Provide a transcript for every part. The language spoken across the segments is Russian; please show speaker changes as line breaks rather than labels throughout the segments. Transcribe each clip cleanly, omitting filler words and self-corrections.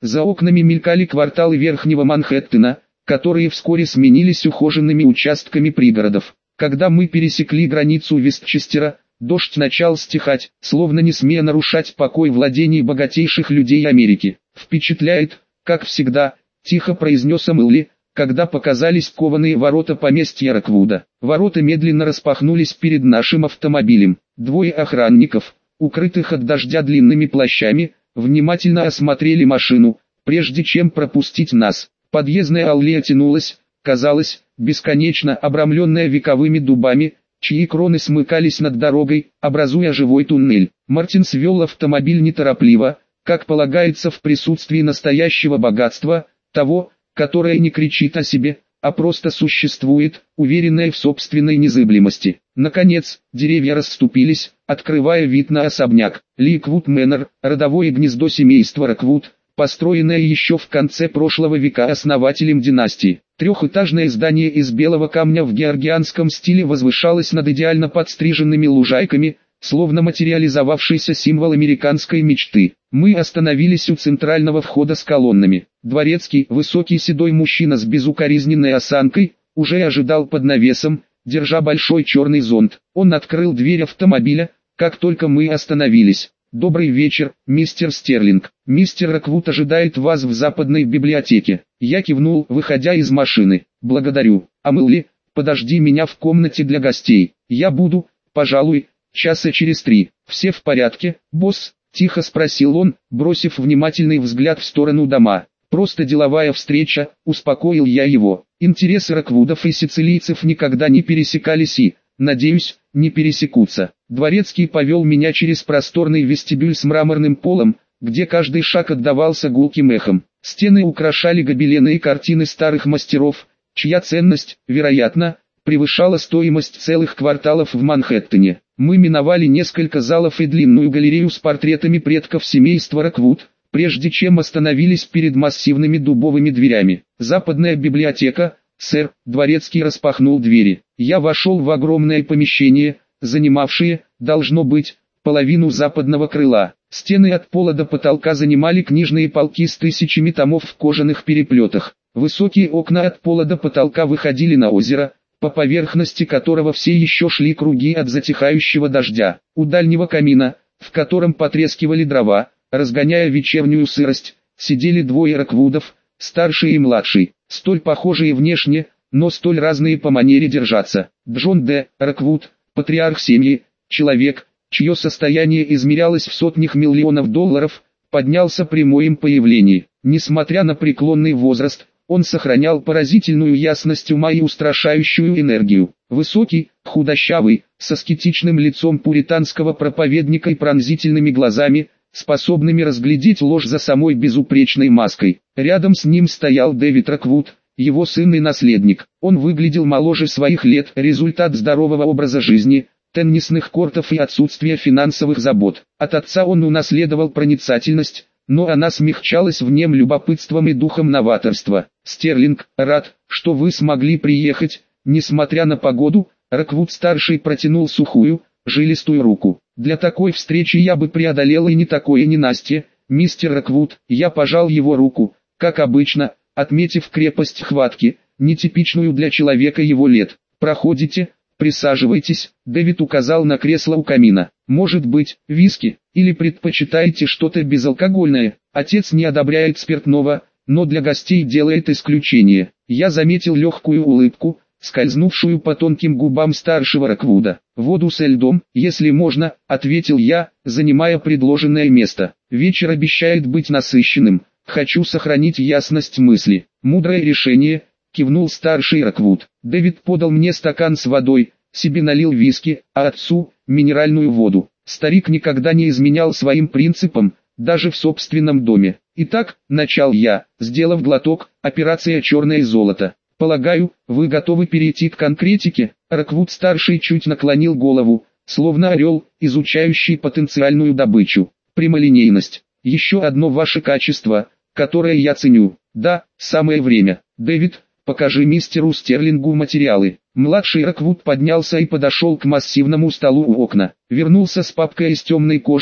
За окнами мелькали кварталы Верхнего Манхэттена, которые вскоре сменились ухоженными участками пригородов. Когда мы пересекли границу Вестчестера, дождь начал стихать, словно не смея нарушать покой владений богатейших людей Америки. «Впечатляет, как всегда», — тихо произнес Амелли, когда показались кованые ворота поместья Роквуда. Ворота медленно распахнулись перед нашим автомобилем. Двое охранников, укрытых от дождя длинными плащами, внимательно осмотрели машину, прежде чем пропустить нас. Подъездная аллея тянулась, казалось, бесконечно обрамленная вековыми дубами, чьи кроны смыкались над дорогой, образуя живой туннель. Мартин свел автомобиль неторопливо, как полагается в присутствии настоящего богатства, того, которое не кричит о себе, а просто существует, уверенное в собственной незыблемости. Наконец, деревья расступились, открывая вид на особняк. Ликвуд Мэннер, родовое гнездо семейства Роквуд, построенное еще в конце прошлого века основателем династии. Трехэтажное здание из белого камня в георгианском стиле возвышалось над идеально подстриженными лужайками, словно материализовавшийся символ американской мечты. Мы остановились у центрального входа с колоннами. Дворецкий, высокий седой мужчина с безукоризненной осанкой, уже ожидал под навесом, держа большой черный зонт. Он открыл дверь автомобиля, как только мы остановились. «Добрый вечер, мистер Стерлинг. Мистер Роквуд ожидает вас в западной библиотеке». Я кивнул, выходя из машины. «Благодарю. Амелли, подожди меня в комнате для гостей. Я буду, пожалуй, часа через 3. Все в порядке, босс?» — тихо спросил он, бросив внимательный взгляд в сторону дома. «Просто деловая встреча», — успокоил я его. Интересы Роквудов и сицилийцев никогда не пересекались и, надеюсь, не пересекутся. Дворецкий повел меня через просторный вестибюль с мраморным полом, где каждый шаг отдавался гулким эхом. Стены украшали гобелены и картины старых мастеров, чья ценность, вероятно, превышала стоимость целых кварталов в Манхэттене. Мы миновали несколько залов и длинную галерею с портретами предков семейства Роквуд, прежде чем остановились перед массивными дубовыми дверями. «Западная библиотека, сэр», — Дворецкий распахнул двери. Я вошел в огромное помещение, занимавшее, должно быть, половину западного крыла. Стены от пола до потолка занимали книжные полки с тысячами томов в кожаных переплетах. Высокие окна от пола до потолка выходили на озеро, по поверхности которого все еще шли круги от затихающего дождя. У дальнего камина, в котором потрескивали дрова, разгоняя вечернюю сырость, сидели двое Роквудов, старший и младший, столь похожие внешне, но столь разные по манере держаться. Джон Д. Роквуд, патриарх семьи, человек, чье состояние измерялось в сотнях миллионов долларов, поднялся при моем появлении. Несмотря на преклонный возраст, он сохранял поразительную ясность ума и устрашающую энергию. Высокий, худощавый, с аскетичным лицом пуританского проповедника и пронзительными глазами, способными разглядеть ложь за самой безупречной маской. Рядом с ним стоял Дэвид Роквуд, его сын и наследник. Он выглядел моложе своих лет, результат здорового образа жизни, теннисных кортов и отсутствия финансовых забот. От отца он унаследовал проницательность, но она смягчалась в нем любопытством и духом новаторства. «Стерлинг, рад, что вы смогли приехать, несмотря на погоду», — Роквуд-старший протянул сухую, жилистую руку. «Для такой встречи я бы преодолел и не такое ненастье, мистер Роквуд». Я пожал его руку, как обычно, отметив крепость хватки, нетипичную для человека его лет. «Проходите, присаживайтесь», — Дэвид указал на кресло у камина. «Может быть, виски, или предпочитаете что-то безалкогольное?» Отец не одобряет спиртного, но для гостей делает исключение. Я заметил легкую улыбку, скользнувшую по тонким губам старшего Роквуда. «Воду со льдом, если можно», — ответил я, занимая предложенное место. «Вечер обещает быть насыщенным, хочу сохранить ясность мысли». «Мудрое решение», — кивнул старший Роквуд. Дэвид подал мне стакан с водой, себе налил виски, а отцу — минеральную воду. Старик никогда не изменял своим принципам, даже в собственном доме. «Итак», — начал я, сделав глоток, «операция «Черное золото». Полагаю, вы готовы перейти к конкретике?» Роквуд-старший чуть наклонил голову, словно орел, изучающий потенциальную добычу. «Прямолинейность. Еще одно ваше качество, которое я ценю. Да, самое время. Дэвид, покажи мистеру Стерлингу материалы». Младший Роквуд поднялся и подошел к массивному столу у окна. Вернулся с папкой из темной кожи,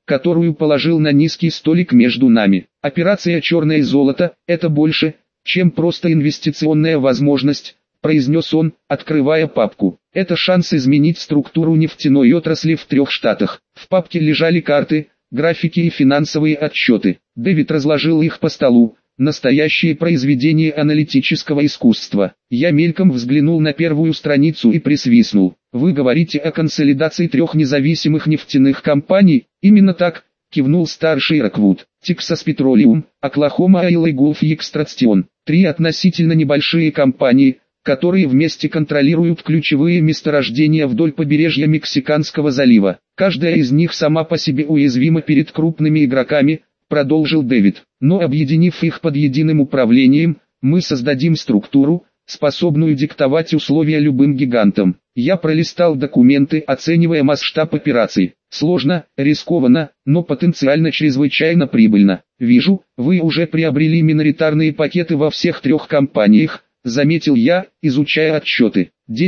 которую положил на низкий столик между нами. Операция «Черное золото» – это больше, чем просто инвестиционная возможность, произнес он, открывая папку. Это шанс изменить структуру нефтяной отрасли в 3 штатах. В папке лежали карты, графики и финансовые отчеты. Дэвид разложил их по столу. Настоящее произведение аналитического искусства. Я мельком взглянул на первую страницу и присвистнул. Вы говорите о консолидации 3 независимых нефтяных компаний? Именно так, кивнул старший Роквуд. Texas Petroleum, Oklahoma Oil и Gulf Extraction. 3 относительно небольшие компании, которые вместе контролируют ключевые месторождения вдоль побережья Мексиканского залива. Каждая из них сама по себе уязвима перед крупными игроками, продолжил Дэвид. Но объединив их под единым управлением, мы создадим структуру, способную диктовать условия любым гигантам. Я пролистал документы, оценивая масштаб операций. Сложно, рискованно, но потенциально чрезвычайно прибыльно. Вижу, вы уже приобрели миноритарные пакеты во всех 3 компаниях, заметил я, изучая отчеты.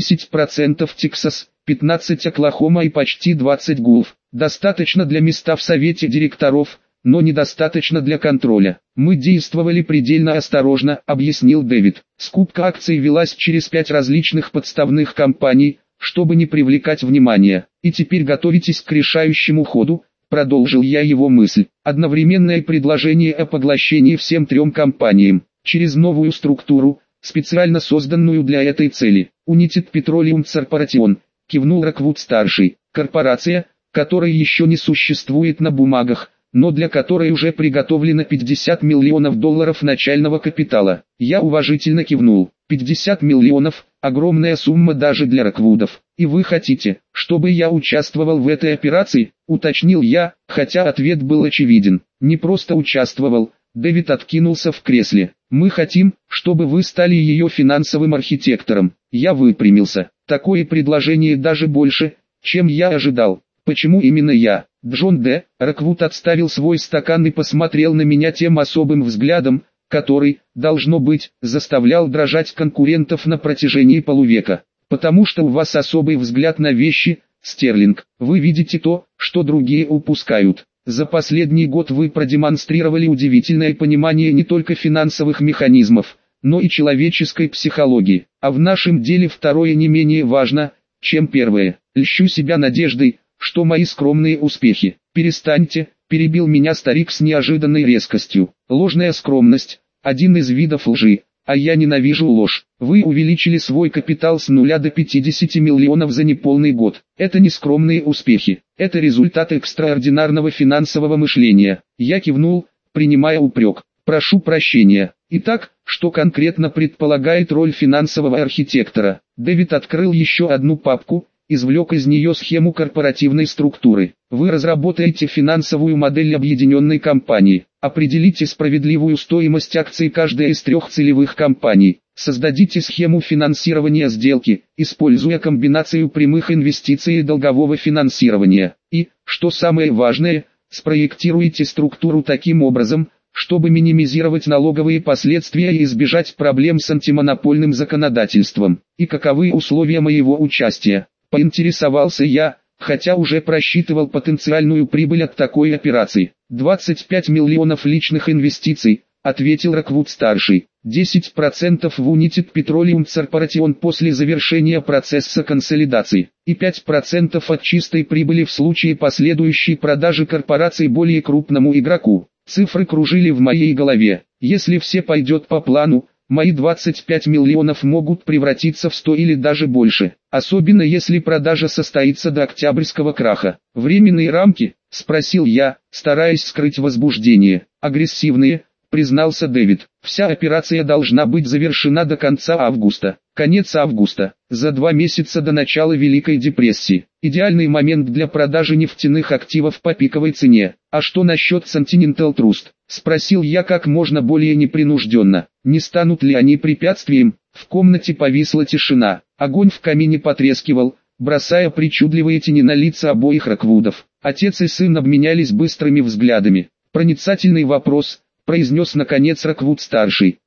10% Texas, 15% Оклахома и почти 20% Gulf. Достаточно для места в совете директоров, но недостаточно для контроля. Мы действовали предельно осторожно, объяснил Дэвид. Скупка акций велась через 5 различных подставных компаний, чтобы не привлекать внимания. И теперь готовитесь к решающему ходу, продолжил я его мысль. Одновременное предложение о поглощении всем 3 компаниям, через новую структуру, специально созданную для этой цели. United Petroleum Corporation, кивнул Роквуд-старший. Корпорация, которая еще не существует на бумагах, но для которой уже приготовлено $50 миллионов начального капитала. Я уважительно кивнул. 50 миллионов – огромная сумма даже для Роквудов. И вы хотите, чтобы я участвовал в этой операции? Уточнил я, хотя ответ был очевиден. Не просто участвовал, Дэвид откинулся в кресле. Мы хотим, чтобы вы стали ее финансовым архитектором. Я выпрямился. Такое предложение даже больше, чем я ожидал. Почему именно я? Джон Д. Роквуд отставил свой стакан и посмотрел на меня тем особым взглядом, который, должно быть, заставлял дрожать конкурентов на протяжении полувека. Потому что у вас особый взгляд на вещи, Стерлинг. Вы видите то, что другие упускают. За последний год вы продемонстрировали удивительное понимание не только финансовых механизмов, но и человеческой психологии. А в нашем деле второе не менее важно, чем первое. Льщу себя надеждой, что мои скромные успехи. Перестаньте, перебил меня старик с неожиданной резкостью. Ложная скромность – один из видов лжи, а я ненавижу ложь. Вы увеличили свой капитал с 0 до 50 миллионов за неполный год. Это не скромные успехи, это результат экстраординарного финансового мышления. Я кивнул, принимая упрек. Прошу прощения. Итак, что конкретно предполагает роль финансового архитектора? Дэвид открыл еще одну папку, извлек из нее схему корпоративной структуры. Вы разработаете финансовую модель объединенной компании, определите справедливую стоимость акций каждой из 3 целевых компаний, создадите схему финансирования сделки, используя комбинацию прямых инвестиций и долгового финансирования. И, что самое важное, спроектируйте структуру таким образом, чтобы минимизировать налоговые последствия и избежать проблем с антимонопольным законодательством. И каковы условия моего участия? Поинтересовался я, хотя уже просчитывал потенциальную прибыль от такой операции. 25 миллионов личных инвестиций, ответил Роквуд-старший. 10% в United Petroleum Corporation после завершения процесса консолидации. И 5% от чистой прибыли в случае последующей продажи корпорации более крупному игроку. Цифры кружили в моей голове. Если все пойдет по плану, мои 25 миллионов могут превратиться в 100 или даже больше. Особенно если продажа состоится до октябрьского краха. Временные рамки? Спросил я, стараясь скрыть возбуждение. Агрессивные, признался Дэвид. Вся операция должна быть завершена до конца августа. Конец августа, за 2 месяца до начала Великой депрессии. Идеальный момент для продажи нефтяных активов по пиковой цене. А что насчет Continental Trust? Спросил я как можно более непринужденно. Не станут ли они препятствием? В комнате повисла тишина. Огонь в камине потрескивал, бросая причудливые тени на лица обоих Роквудов. Отец и сын обменялись быстрыми взглядами. Проницательный вопрос, произнес наконец Роквуд-старший.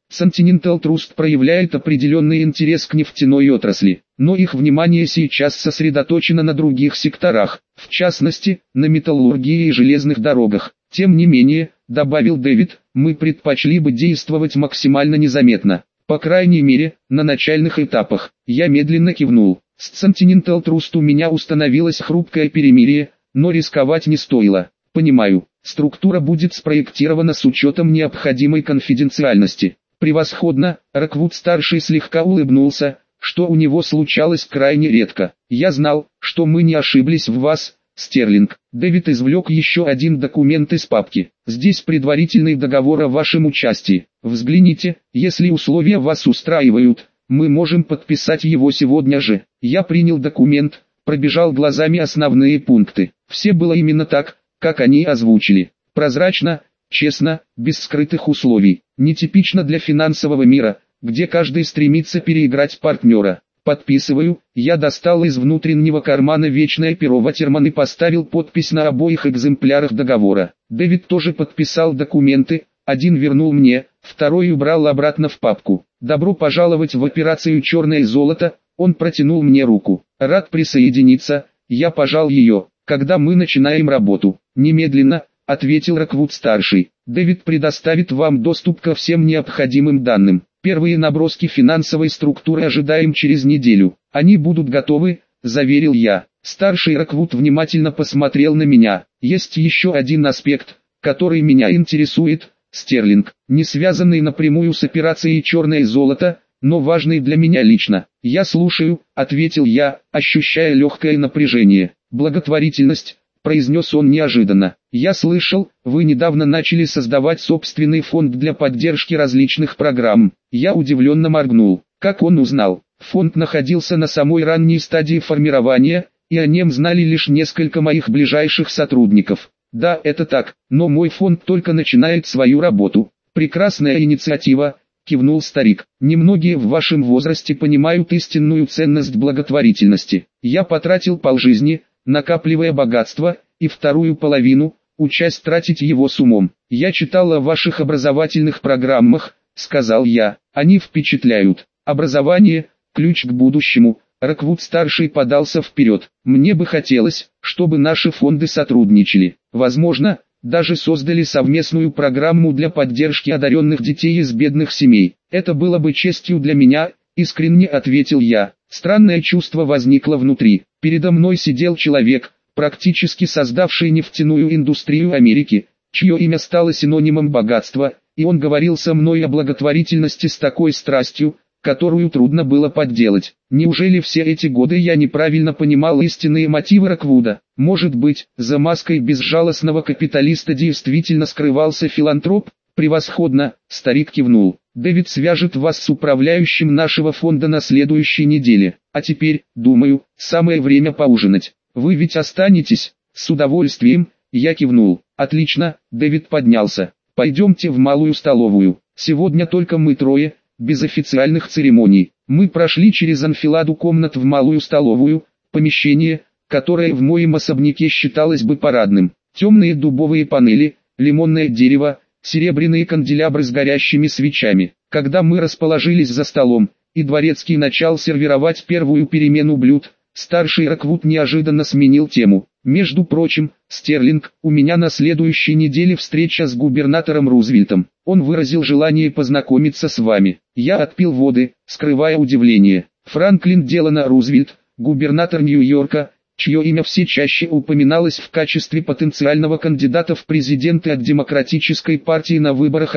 Continental Trust проявляет определенный интерес к нефтяной отрасли, но их внимание сейчас сосредоточено на других секторах, в частности, на металлургии и железных дорогах. Тем не менее, добавил Дэвид, мы предпочли бы действовать максимально незаметно. По крайней мере, на начальных этапах. Я медленно кивнул. С Continental Trust у меня установилось хрупкое перемирие, но рисковать не стоило. Понимаю, структура будет спроектирована с учетом необходимой конфиденциальности. Превосходно, Роквуд-старший слегка улыбнулся, что у него случалось крайне редко. Я знал, что мы не ошиблись в вас, Стерлинг. Дэвид извлек еще один документ из папки. Здесь предварительный договор о вашем участии. Взгляните, если условия вас устраивают, мы можем подписать его сегодня же. Я принял документ, пробежал глазами основные пункты. Все было именно так, как они озвучили. Прозрачно, честно, без скрытых условий. Нетипично для финансового мира, где каждый стремится переиграть партнера. Подписываю. Я достал из внутреннего кармана вечное перо Ватерман и поставил подпись на обоих экземплярах договора. Дэвид тоже подписал документы, один вернул мне, второй убрал обратно в папку. Добро пожаловать в операцию «Черное золото», он протянул мне руку. Рад присоединиться, я пожал ее. Когда мы начинаем работу? Немедленно, ответил Роквуд-старший. Дэвид предоставит вам доступ ко всем необходимым данным. Первые наброски финансовой структуры ожидаем через неделю. Они будут готовы, заверил я. Старший Роквуд внимательно посмотрел на меня. Есть еще один аспект, который меня интересует, Стерлинг, не связанный напрямую с операцией «Черное золото», но важный для меня лично. Я слушаю, ответил я, ощущая легкое напряжение. Благотворительность, произнес он неожиданно. Я слышал, вы недавно начали создавать собственный фонд для поддержки различных программ. Я удивленно моргнул. Как он узнал? Фонд находился на самой ранней стадии формирования, и о нем знали лишь несколько моих ближайших сотрудников. Да, это так, но мой фонд только начинает свою работу. Прекрасная инициатива, кивнул старик. Немногие в вашем возрасте понимают истинную ценность благотворительности. Я потратил полжизни, накапливая богатство, и вторую половину, учась тратить его с умом. Я читал о ваших образовательных программах, сказал я, они впечатляют. Образование – ключ к будущему. Роквуд-старший подался вперед. Мне бы хотелось, чтобы наши фонды сотрудничали. Возможно, даже создали совместную программу для поддержки одаренных детей из бедных семей. Это было бы честью для меня, искренне ответил я. Странное чувство возникло внутри. Передо мной сидел человек, практически создавший нефтяную индустрию Америки, чье имя стало синонимом богатства, и он говорил со мной о благотворительности с такой страстью, которую трудно было подделать. Неужели все эти годы я неправильно понимал истинные мотивы Роквуда? Может быть, за маской безжалостного капиталиста действительно скрывался филантроп? Превосходно, старик кивнул. Дэвид свяжет вас с управляющим нашего фонда на следующей неделе. А теперь, думаю, самое время поужинать. Вы ведь останетесь? С удовольствием, я кивнул. Отлично, Дэвид поднялся. Пойдемте в малую столовую. Сегодня только мы трое, без официальных церемоний. Мы прошли через анфиладу комнат в малую столовую, помещение, которое в моем особняке считалось бы парадным. Темные дубовые панели, лимонное дерево, серебряные канделябры с горящими свечами. Когда мы расположились за столом, и дворецкий начал сервировать первую перемену блюд, старший Роквуд неожиданно сменил тему. Между прочим, Стерлинг, у меня на следующей неделе встреча с губернатором Рузвельтом. Он выразил желание познакомиться с вами. Я отпил воды, скрывая удивление. Франклин Делано Рузвельт, губернатор Нью-Йорка, чье имя все чаще упоминалось в качестве потенциального кандидата в президенты от Демократической партии на выборах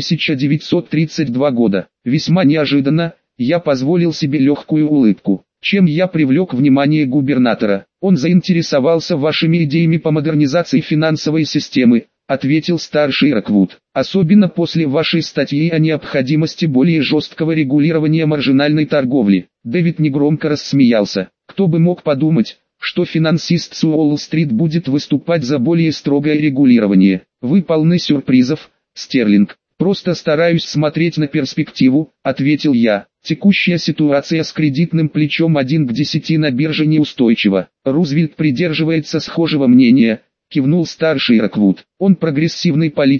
1932 года. Весьма неожиданно, я позволил себе легкую улыбку. Чем я привлек внимание губернатора? Он заинтересовался вашими идеями по модернизации финансовой системы, ответил старший Роквуд. Особенно после вашей статьи о необходимости более жесткого регулирования маржинальной торговли. Дэвид негромко рассмеялся. Кто бы мог подумать, что финансист с Уолл-стрит будет выступать за более строгое регулирование. Вы полны сюрпризов, Стерлинг. Просто стараюсь смотреть на перспективу, ответил я. Текущая ситуация с кредитным плечом 1 к 10 на бирже неустойчива. Рузвельт придерживается схожего мнения, кивнул старший Роквуд. Он прогрессивный политик,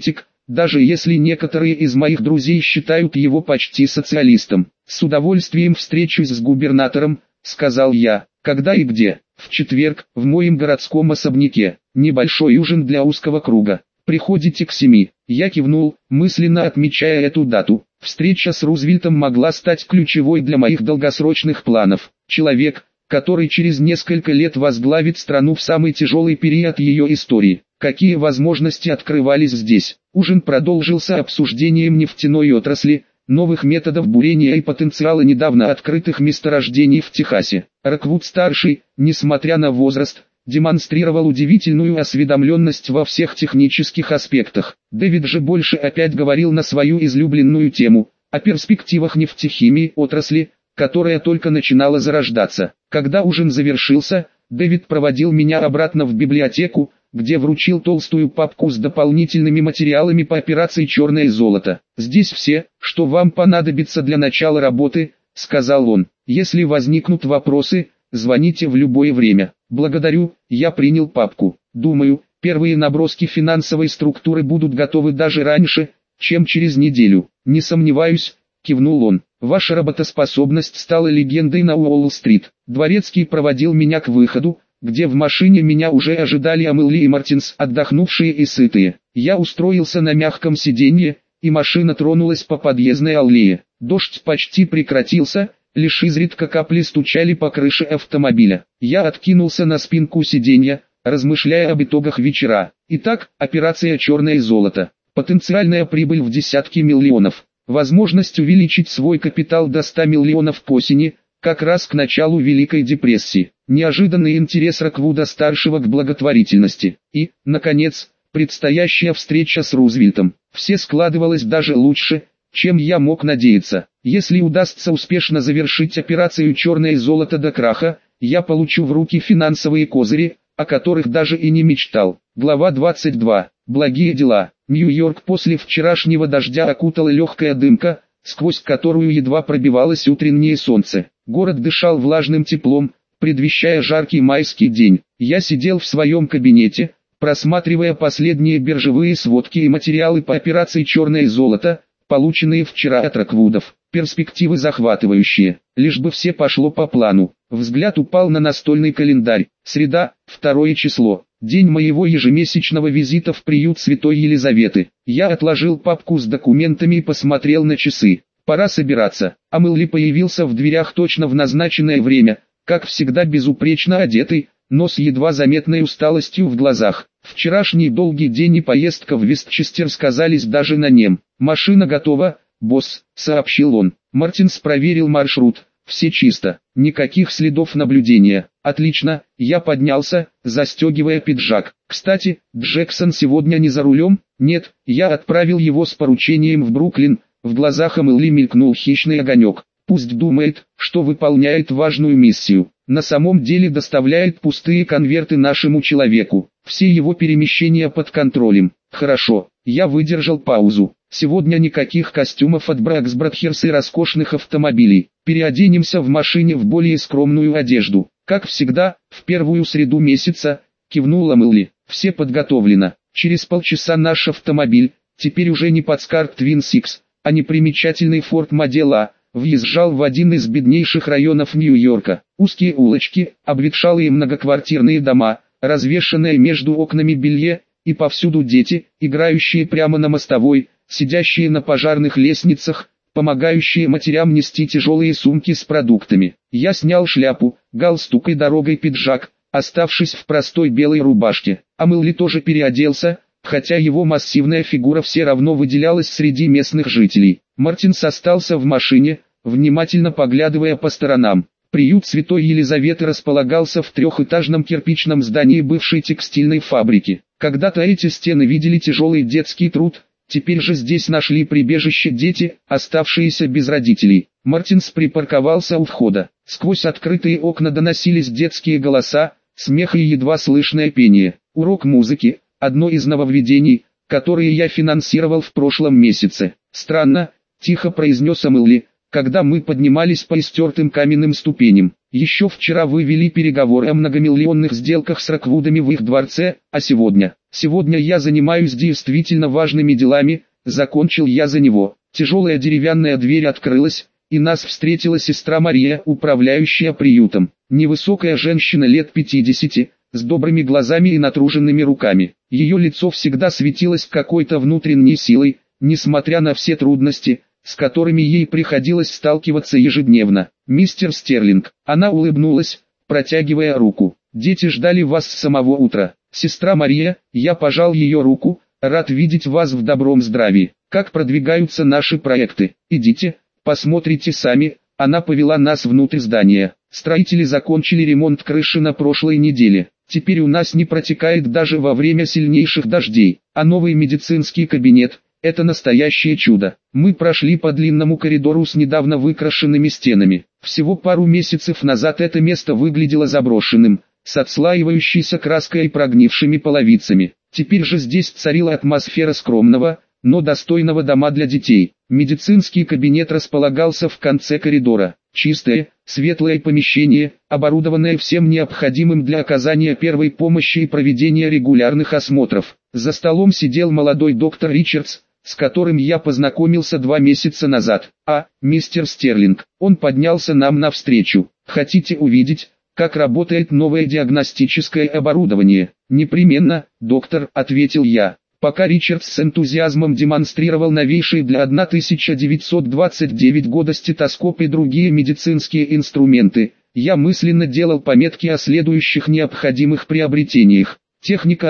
даже если некоторые из моих друзей считают его почти социалистом. С удовольствием встречусь с губернатором, сказал я. Когда и где? В четверг, в моем городском особняке. Небольшой ужин для узкого круга. Приходите к 7. Я кивнул, мысленно отмечая эту дату. Встреча с Рузвельтом могла стать ключевой для моих долгосрочных планов. Человек, который через несколько лет возглавит страну в самый тяжелый период ее истории. Какие возможности открывались здесь? Ужин продолжился обсуждением нефтяной отрасли, новых методов бурения и потенциала недавно открытых месторождений в Техасе. Роквуд-старший, несмотря на возраст, демонстрировал удивительную осведомленность во всех технических аспектах. Дэвид же больше опять говорил на свою излюбленную тему, о перспективах нефтехимии отрасли, которая только начинала зарождаться. Когда ужин завершился, Дэвид проводил меня обратно в библиотеку, где вручил толстую папку с дополнительными материалами по операции «Черное золото». «Здесь все, что вам понадобится для начала работы», — сказал он. «Если возникнут вопросы, звоните в любое время». «Благодарю», — я принял папку. «Думаю, первые наброски финансовой структуры будут готовы даже раньше, чем через неделю». «Не сомневаюсь», — кивнул он. «Ваша работоспособность стала легендой на Уолл-стрит». Дворецкий проводил меня к выходу, где в машине меня уже ожидали Амелли и Мартинс, отдохнувшие и сытые. Я устроился на мягком сиденье, и машина тронулась по подъездной аллее. Дождь почти прекратился, лишь изредка капли стучали по крыше автомобиля. Я откинулся на спинку сиденья, размышляя об итогах вечера. Итак, операция «Черное золото». Потенциальная прибыль в десятки миллионов. Возможность увеличить свой капитал до 100 миллионов к осени, как раз к началу Великой депрессии. Неожиданный интерес Роквуда-старшего к благотворительности. И, наконец, предстоящая встреча с Рузвельтом. Все складывалось даже лучше, чем я мог надеяться. Если удастся успешно завершить операцию «Черное золото» до краха, я получу в руки финансовые козыри, о которых даже и не мечтал. Глава 22. Благие дела. Нью-Йорк после вчерашнего дождя окутала легкая дымка, сквозь которую едва пробивалось утреннее солнце. Город дышал влажным теплом, предвещая жаркий майский день. Я сидел в своем кабинете, просматривая последние биржевые сводки и материалы по операции «Черное золото», полученные вчера от Роквудов. Перспективы захватывающие, лишь бы все пошло по плану. Взгляд упал на настольный календарь. Среда, 2 число. День моего ежемесячного визита в приют Святой Елизаветы. Я отложил папку с документами и посмотрел на часы. Пора собираться. Амелли появился в дверях точно в назначенное время, как всегда безупречно одетый, но с едва заметной усталостью в глазах. Вчерашний долгий день и поездка в Вестчестер сказались даже на нем. «Машина готова, босс», — сообщил он. Мартинс проверил маршрут. «Все чисто, никаких следов наблюдения». «Отлично», я поднялся, застегивая пиджак. «Кстати, Джексон сегодня не за рулем?» «Нет, я отправил его с поручением в Бруклин». В глазах Амелли мелькнул хищный огонек. «Пусть думает, что выполняет важную миссию. На самом деле доставляет пустые конверты нашему человеку. Все его перемещения под контролем». «Хорошо». Я выдержал паузу. «Сегодня никаких костюмов от Бракс Братхерс и роскошных автомобилей. Переоденемся в машине в более скромную одежду. Как всегда, в первую среду месяца», — кивнула Амелли. «Все подготовлено. Через полчаса наш автомобиль, теперь уже не Подскарт Twin Six, а непримечательный Ford Model A, въезжал в один из беднейших районов Нью-Йорка. Узкие улочки, обветшалые многоквартирные дома, развешанное между окнами белье, и повсюду дети, играющие прямо на мостовой, сидящие на пожарных лестницах, помогающие матерям нести тяжелые сумки с продуктами. Я снял шляпу, галстук и дорогой пиджак, оставшись в простой белой рубашке. Амелли тоже переоделся, хотя его массивная фигура все равно выделялась среди местных жителей. Мартинс остался в машине, внимательно поглядывая по сторонам. Приют Святой Елизаветы располагался в трехэтажном кирпичном здании бывшей текстильной фабрики. Когда-то эти стены видели тяжелый детский труд, теперь же здесь нашли прибежище дети, оставшиеся без родителей. Мартинс припарковался у входа. Сквозь открытые окна доносились детские голоса, смех и едва слышное пение. Урок музыки, одно из нововведений, которые я финансировал в прошлом месяце. «Странно», — тихо произнес Амелли, когда мы поднимались по истертым каменным ступеням. Еще вчера вы вели переговоры о многомиллионных сделках с Роквудами в их дворце, а сегодня? Сегодня я занимаюсь действительно важными делами, закончил я за него. Тяжелая деревянная дверь открылась, и нас встретила сестра Мария, управляющая приютом. Невысокая женщина лет 50, с добрыми глазами и натруженными руками. Ее лицо всегда светилось какой-то внутренней силой, несмотря на все трудности, с которыми ей приходилось сталкиваться ежедневно. «Мистер Стерлинг», она улыбнулась, протягивая руку. «Дети ждали вас с самого утра. Сестра Мария», я пожал ее руку, «рад видеть вас в добром здравии. Как продвигаются наши проекты? Идите, посмотрите сами». Она повела нас внутрь здания. Строители закончили ремонт крыши на прошлой неделе. Теперь у нас не протекает даже во время сильнейших дождей. А новый медицинский кабинет – это настоящее чудо. Мы прошли по длинному коридору с недавно выкрашенными стенами. Всего пару месяцев назад это место выглядело заброшенным, с отслаивающейся краской и прогнившими половицами. Теперь же здесь царила атмосфера скромного, но достойного дома для детей. Медицинский кабинет располагался в конце коридора. Чистое, светлое помещение, оборудованное всем необходимым для оказания первой помощи и проведения регулярных осмотров. За столом сидел молодой доктор Ричардс, с которым я познакомился 2 месяца назад. Мистер Стерлинг, он поднялся нам навстречу. Хотите увидеть, как работает новое диагностическое оборудование? Непременно, доктор, ответил я. Пока Ричардс с энтузиазмом демонстрировал новейшие для 1929 года стетоскоп и другие медицинские инструменты, я мысленно делал пометки о следующих необходимых приобретениях. Техника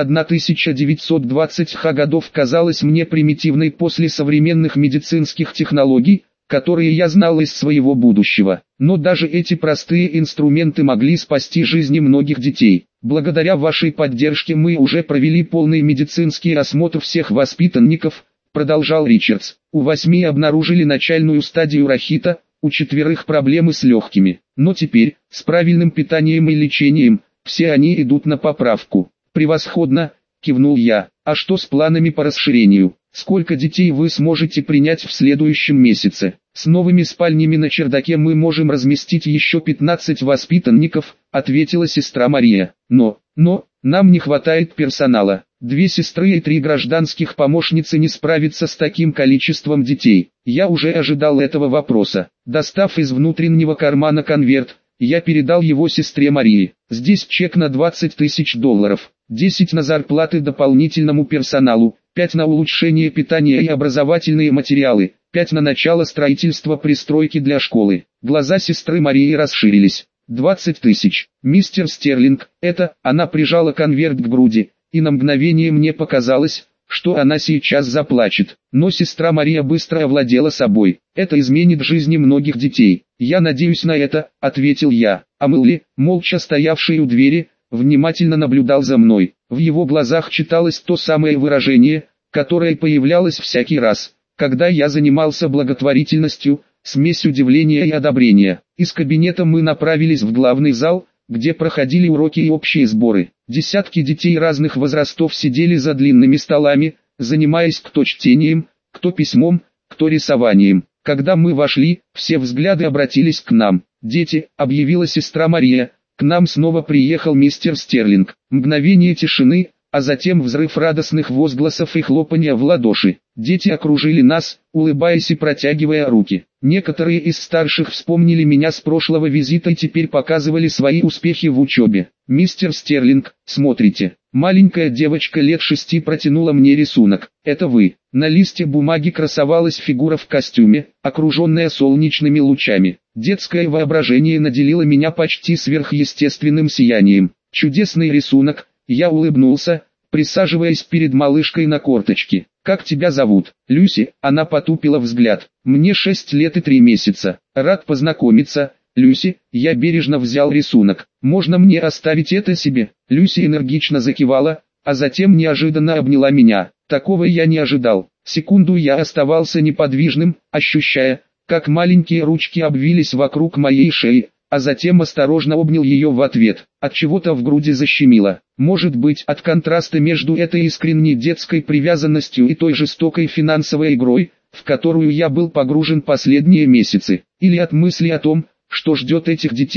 1920-х годов казалась мне примитивной после современных медицинских технологий, которые я знал из своего будущего. Но даже эти простые инструменты могли спасти жизни многих детей. Благодаря вашей поддержке мы уже провели полный медицинский осмотр всех воспитанников, продолжал Ричардс. У 8 обнаружили начальную стадию рахита, у 4 проблемы с легкими. Но теперь, с правильным питанием и лечением, все они идут на поправку. Превосходно, кивнул я. А что с планами по расширению? Сколько детей вы сможете принять в следующем месяце? С новыми спальнями на чердаке мы можем разместить еще 15 воспитанников, ответила сестра Мария. Но, нам не хватает персонала. 2 сестры и 3 гражданских помощницы не справятся с таким количеством детей. Я уже ожидал этого вопроса. Достав из внутреннего кармана конверт, я передал его сестре Марии. Здесь чек на $20 тысяч, 10 на зарплаты дополнительному персоналу, 5 на улучшение питания и образовательные материалы, 5 на начало строительства пристройки для школы. Глаза сестры Марии расширились. 20 тысяч. Мистер Стерлинг, это, она прижала конверт к груди, и на мгновение мне показалось, что она сейчас заплачет. Но сестра Мария быстро овладела собой. Это изменит жизни многих детей. Я надеюсь на это, ответил я. А Мэлли, молча стоявший у двери, внимательно наблюдал за мной. В его глазах читалось то самое выражение, которое появлялось всякий раз, когда я занимался благотворительностью, смесь удивления и одобрения. Из кабинета мы направились в главный зал, где проходили уроки и общие сборы. Десятки детей разных возрастов сидели за длинными столами, занимаясь кто чтением, кто письмом, кто рисованием. Когда мы вошли, все взгляды обратились к нам. «Дети», — объявила сестра Мария, — «к нам снова приехал мистер Стерлинг». Мгновение тишины, а затем взрыв радостных возгласов и хлопанья в ладоши. Дети окружили нас, улыбаясь и протягивая руки. Некоторые из старших вспомнили меня с прошлого визита и теперь показывали свои успехи в учебе. «Мистер Стерлинг, смотрите». Маленькая девочка лет 6 протянула мне рисунок. «Это вы». На листе бумаги красовалась фигура в костюме, окруженная солнечными лучами. Детское воображение наделило меня почти сверхъестественным сиянием. Чудесный рисунок. Я улыбнулся, присаживаясь перед малышкой на корточки. «Как тебя зовут?» «Люси», она потупила взгляд. «Мне 6 лет и 3 месяца. Рад познакомиться, Люси». Я бережно взял рисунок. «Можно мне оставить это себе?» Люси энергично закивала, а затем неожиданно обняла меня. Такого я не ожидал. Секунду я оставался неподвижным, ощущая, как маленькие ручки обвились вокруг моей шеи, а затем осторожно обнял ее в ответ. От чего-то в груди защемило. Может быть, от контраста между этой искренней детской привязанностью и той жестокой финансовой игрой, в которую я был погружен последние месяцы, или от мысли о том, что ждет этих детей,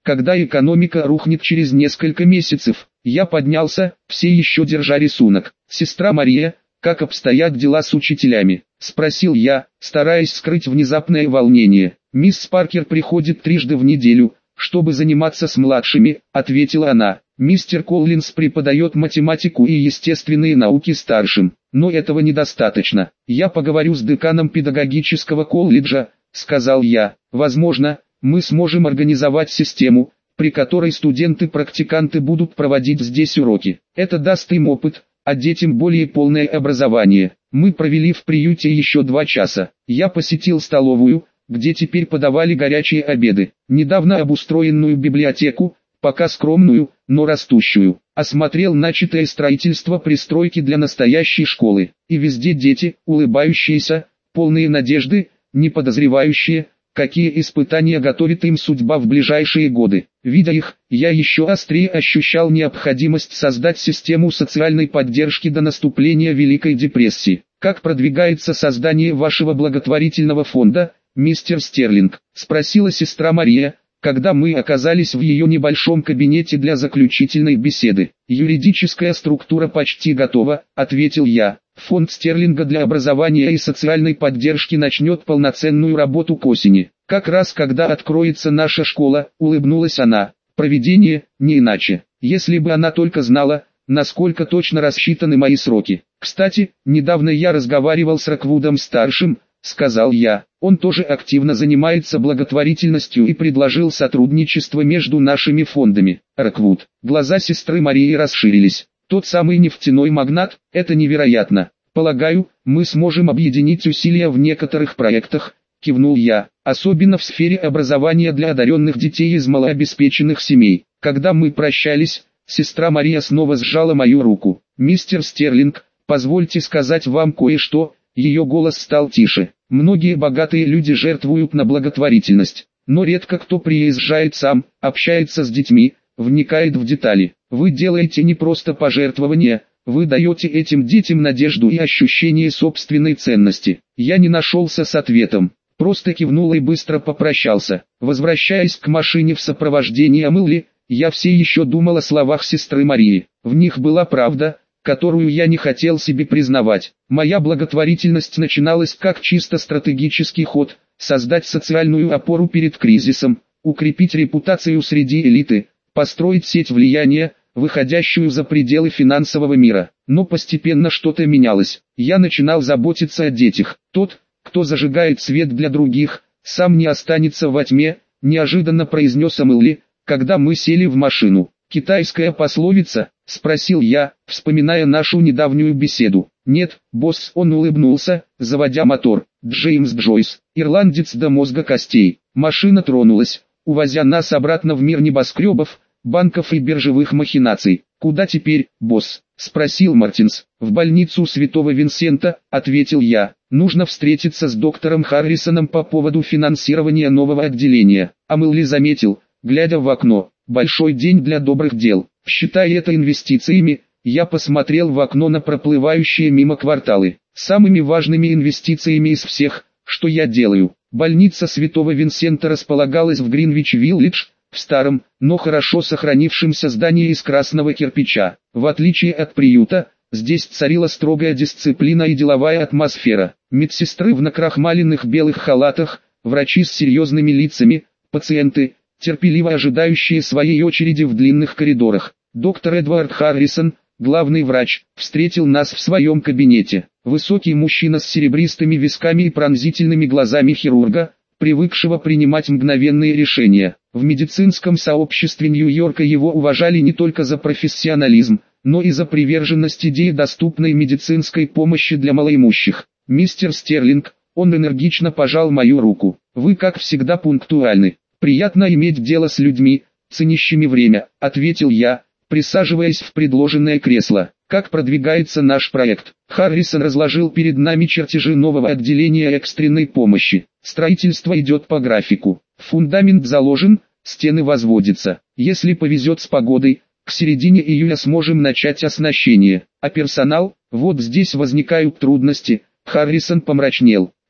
когда экономика рухнет через несколько месяцев. Я поднялся, все еще держа рисунок. «Сестра Мария, как обстоят дела с учителями?» — спросил я, стараясь скрыть внезапное волнение. «Мисс Паркер приходит 3 раза в неделю, чтобы заниматься с младшими», — ответила она. «Мистер Коллинз преподает математику и естественные науки старшим, но этого недостаточно. Я поговорю с деканом педагогического колледжа», — сказал я. «Возможно, мы сможем организовать систему, при которой студенты-практиканты будут проводить здесь уроки. Это даст им опыт, а детям более полное образование». Мы провели в приюте еще 2 часа. Я посетил столовую, где теперь подавали горячие обеды, недавно обустроенную библиотеку, пока скромную, но растущую. Осмотрел начатое строительство пристройки для настоящей школы. И везде дети, улыбающиеся, полные надежды, не подозревающие, какие испытания готовит им судьба в ближайшие годы. Видя их, я еще острее ощущал необходимость создать систему социальной поддержки до наступления Великой депрессии. «Как продвигается создание вашего благотворительного фонда, мистер Стерлинг?» — спросила сестра Мария, когда мы оказались в ее небольшом кабинете для заключительной беседы. «Юридическая структура почти готова», — ответил я. «Фонд Стерлинга для образования и социальной поддержки начнет полноценную работу к осени. Как раз когда откроется наша школа», — улыбнулась она. «Провидение, не иначе. Если бы она только знала, насколько точно рассчитаны мои сроки. Кстати, недавно я разговаривал с Роквудом-старшим», — сказал я. «Он тоже активно занимается благотворительностью и предложил сотрудничество между нашими фондами». Роквуд. Глаза сестры Марии расширились. «Тот самый нефтяной магнат? Это невероятно. Полагаю, мы сможем объединить усилия в некоторых проектах», — кивнул я, «особенно в сфере образования для одаренных детей из малообеспеченных семей». Когда мы прощались, сестра Мария снова сжала мою руку. «Мистер Стерлинг, позвольте сказать вам кое-что». Ее голос стал тише. «Многие богатые люди жертвуют на благотворительность, но редко кто приезжает сам, общается с детьми, вникает в детали. Вы делаете не просто пожертвования, вы даете этим детям надежду и ощущение собственной ценности». Я не нашелся с ответом, просто кивнул и быстро попрощался. Возвращаясь к машине в сопровождении Амелли, я все еще думал о словах сестры Марии. В них была правда, которую я не хотел себе признавать. Моя благотворительность начиналась как чисто стратегический ход, создать социальную опору перед кризисом, укрепить репутацию среди элиты, построить сеть влияния, выходящую за пределы финансового мира. Но постепенно что-то менялось. Я начинал заботиться о детях. «Тот, кто зажигает свет для других, сам не останется во тьме», — неожиданно произнес Амелли, когда мы сели в машину. «Китайская пословица?» — спросил я, вспоминая нашу недавнюю беседу. «Нет, босс», — он улыбнулся, заводя мотор. «Джеймс Джойс, ирландец до мозга костей». Машина тронулась, увозя нас обратно в мир небоскребов, банков и биржевых махинаций. «Куда теперь, босс?» — спросил Мартинс. «В больницу Святого Винсента», — ответил я. «Нужно встретиться с доктором Харрисоном по поводу финансирования нового отделения». Амелли заметил, глядя в окно. «Большой день для добрых дел. Считай это инвестициями». Я посмотрел в окно на проплывающие мимо кварталы. Самыми важными инвестициями из всех, что я делаю. Больница Святого Винсента располагалась в Гринвич-Виллидж, в старом, но хорошо сохранившемся здании из красного кирпича. В отличие от приюта, здесь царила строгая дисциплина и деловая атмосфера. Медсестры в накрахмаленных белых халатах, врачи с серьезными лицами, пациенты, терпеливо ожидающие своей очереди в длинных коридорах. Доктор Эдвард Харрисон, главный врач, встретил нас в своем кабинете. Высокий мужчина с серебристыми висками и пронзительными глазами хирурга, привыкшего принимать мгновенные решения. В медицинском сообществе Нью-Йорка его уважали не только за профессионализм, но и за приверженность идее доступной медицинской помощи для малоимущих. «Мистер Стерлинг», он энергично пожал мою руку. «Вы как всегда пунктуальны. Приятно иметь дело с людьми, ценящими время», — ответил я, присаживаясь в предложенное кресло. «Как продвигается наш проект?» Харрисон разложил перед нами чертежи нового отделения экстренной помощи. «Строительство идет по графику. Фундамент заложен, стены возводятся. Если повезет с погодой, к середине июля сможем начать оснащение. А персонал? Вот здесь возникают трудности». Харрисон помрачнел.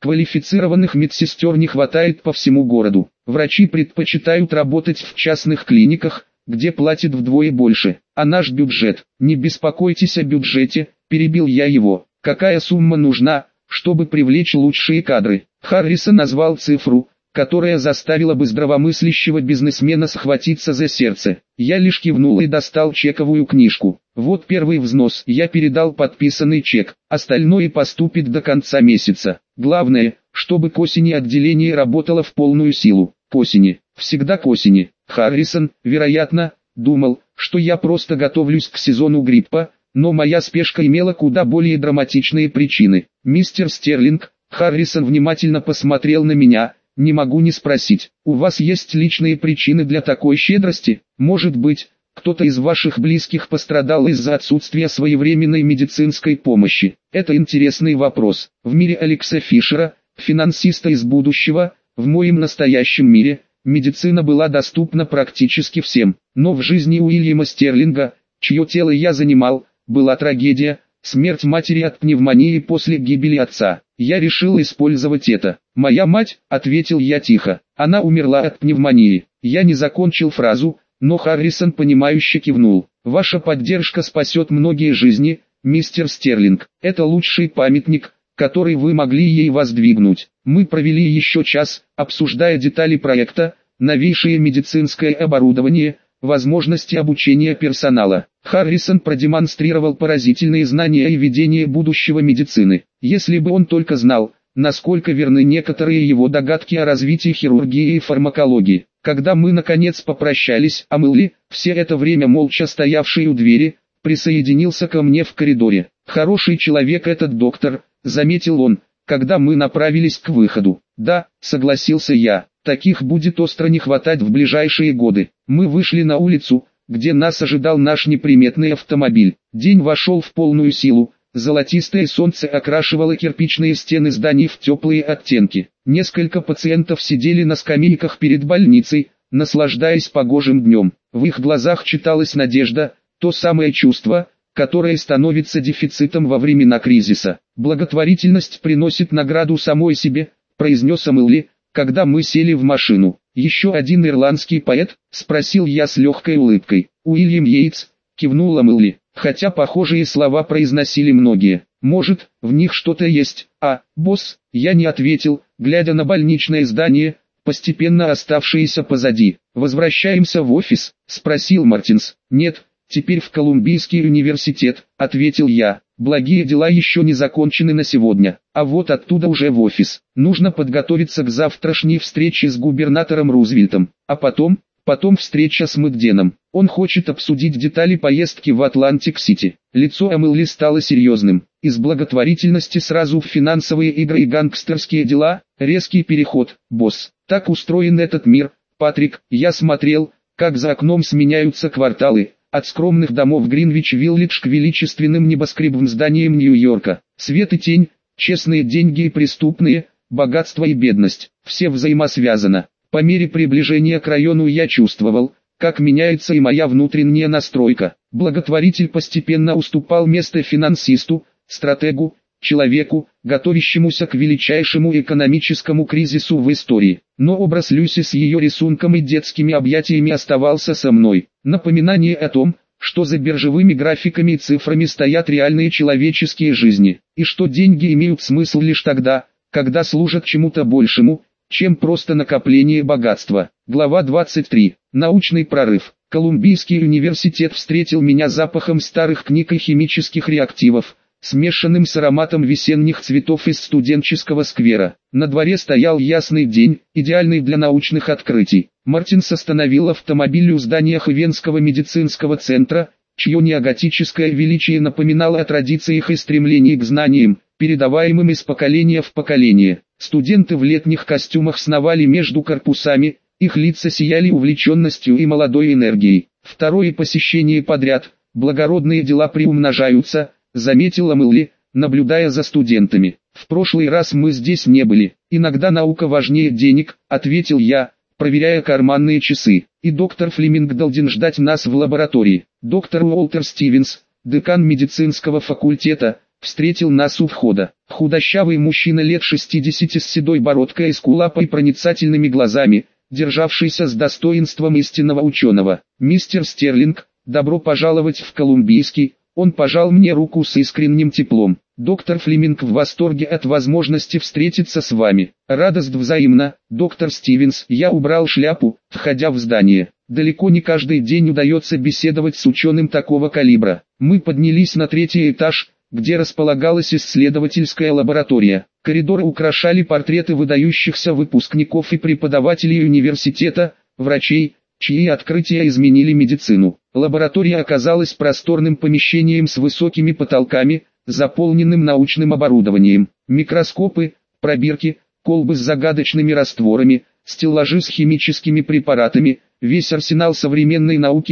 Квалифицированных медсестер не хватает по всему городу. Врачи предпочитают работать в частных клиниках, где платят вдвое больше. А наш бюджет? Не беспокойтесь о бюджете, перебил я его. Какая сумма нужна, чтобы привлечь лучшие кадры? Харрисон назвал цифру, которая заставила бы здравомыслящего бизнесмена схватиться за сердце. Я лишь кивнул и достал чековую книжку. Вот первый взнос. Я передал подписанный чек. Остальное поступит до конца месяца. Главное, чтобы к осени отделение работало в полную силу. К осени. Всегда к осени. Харрисон, вероятно, думал, что я просто готовлюсь к сезону гриппа, но моя спешка имела куда более драматичные причины. Мистер Стерлинг, Харрисон внимательно посмотрел на меня. Не могу не спросить, у вас есть личные причины для такой щедрости? Может быть, кто-то из ваших близких пострадал из-за отсутствия своевременной медицинской помощи? Это интересный вопрос. В мире Алекса Фишера, финансиста из будущего, в моем настоящем мире, медицина была доступна практически всем. Но в жизни Уильяма Стерлинга, чье тело я занимал, была трагедия, смерть матери от пневмонии после гибели отца. Я решил использовать это. «Моя мать», — ответил я тихо, — «она умерла от пневмонии». Я не закончил фразу, но Харрисон понимающе кивнул. «Ваша поддержка спасет многие жизни, мистер Стерлинг. Это лучший памятник, который вы могли ей воздвигнуть». Мы провели еще час, обсуждая детали проекта, новейшее медицинское оборудование, возможности обучения персонала. Харрисон продемонстрировал поразительные знания и видение будущего медицины. Если бы он только знал, насколько верны некоторые его догадки о развитии хирургии и фармакологии. Когда мы наконец попрощались, Амелли, все это время молча стоявший у двери, присоединился ко мне в коридоре. «Хороший человек этот доктор», — заметил он, когда мы направились к выходу. «Да», — согласился я, — «таких будет остро не хватать в ближайшие годы». Мы вышли на улицу, где нас ожидал наш неприметный автомобиль. День вошел в полную силу. Золотистое солнце окрашивало кирпичные стены зданий в теплые оттенки. Несколько пациентов сидели на скамейках перед больницей, наслаждаясь погожим днем. В их глазах читалась надежда, то самое чувство, которое становится дефицитом во времена кризиса. «Благотворительность приносит награду самой себе», — произнес Амелли, когда мы сели в машину. «Еще один ирландский поэт?» — спросил я с легкой улыбкой. «Уильям Йейтс», — кивнула Амелли. Хотя похожие слова произносили многие. Может, в них что-то есть. «А, босс», я не ответил, глядя на больничное здание, постепенно оставшееся позади. «Возвращаемся в офис?» — спросил Мартинс. «Нет, теперь в Колумбийский университет», — ответил я. «Благие дела еще не закончены на сегодня, а вот оттуда уже в офис. Нужно подготовиться к завтрашней встрече с губернатором Рузвельтом, а потом встреча с Мэгденом. Он хочет обсудить детали поездки в Атлантик-Сити». Лицо Амелли стало серьезным. Из благотворительности сразу в финансовые игры и гангстерские дела. Резкий переход, босс. Так устроен этот мир, Патрик. Я смотрел, как за окном сменяются кварталы. От скромных домов Гринвич-Виллидж к величественным небоскребным зданиям Нью-Йорка. Свет и тень, честные деньги и преступные, богатство и бедность. Все взаимосвязано. По мере приближения к району я чувствовал, как меняется и моя внутренняя настройка. Благотворитель постепенно уступал место финансисту, стратегу, человеку, готовящемуся к величайшему экономическому кризису в истории. Но образ Люси с ее рисунком и детскими объятиями оставался со мной. Напоминание о том, что за биржевыми графиками и цифрами стоят реальные человеческие жизни, и что деньги имеют смысл лишь тогда, когда служат чему-то большему, чем просто накопление богатства. Глава 23. Научный прорыв. Колумбийский университет встретил меня запахом старых книг и химических реактивов, смешанным с ароматом весенних цветов из студенческого сквера. На дворе стоял ясный день, идеальный для научных открытий. Мартинс остановил автомобиль у здания Хивенского медицинского центра, чье неоготическое величие напоминало о традициях и стремлении к знаниям, передаваемым из поколения в поколение. Студенты в летних костюмах сновали между корпусами, их лица сияли увлеченностью и молодой энергией. Второе посещение подряд, благородные дела приумножаются, заметила Мэлли, наблюдая за студентами. «В прошлый раз мы здесь не были. Иногда наука важнее денег», — ответил я, проверяя карманные часы. «И доктор Флеминг должен ждать нас в лаборатории. Доктор Уолтер Стивенс, декан медицинского факультета, встретил нас у входа. Худощавый мужчина лет 60 с седой бородкой и скулапой проницательными глазами, державшийся с достоинством истинного ученого. «Мистер Стерлинг, добро пожаловать в Колумбийский». Он пожал мне руку с искренним теплом. «Доктор Флеминг в восторге от возможности встретиться с вами. Радость взаимна, доктор Стивенс». Я убрал шляпу, входя в здание. Далеко не каждый день удается беседовать с ученым такого калибра. Мы поднялись на 3-й этаж, где располагалась исследовательская лаборатория. Коридоры украшали портреты выдающихся выпускников и преподавателей университета, врачей, чьи открытия изменили медицину. Лаборатория оказалась просторным помещением с высокими потолками, заполненным научным оборудованием. Микроскопы, пробирки, колбы с загадочными растворами, стеллажи с химическими препаратами, весь арсенал современной науки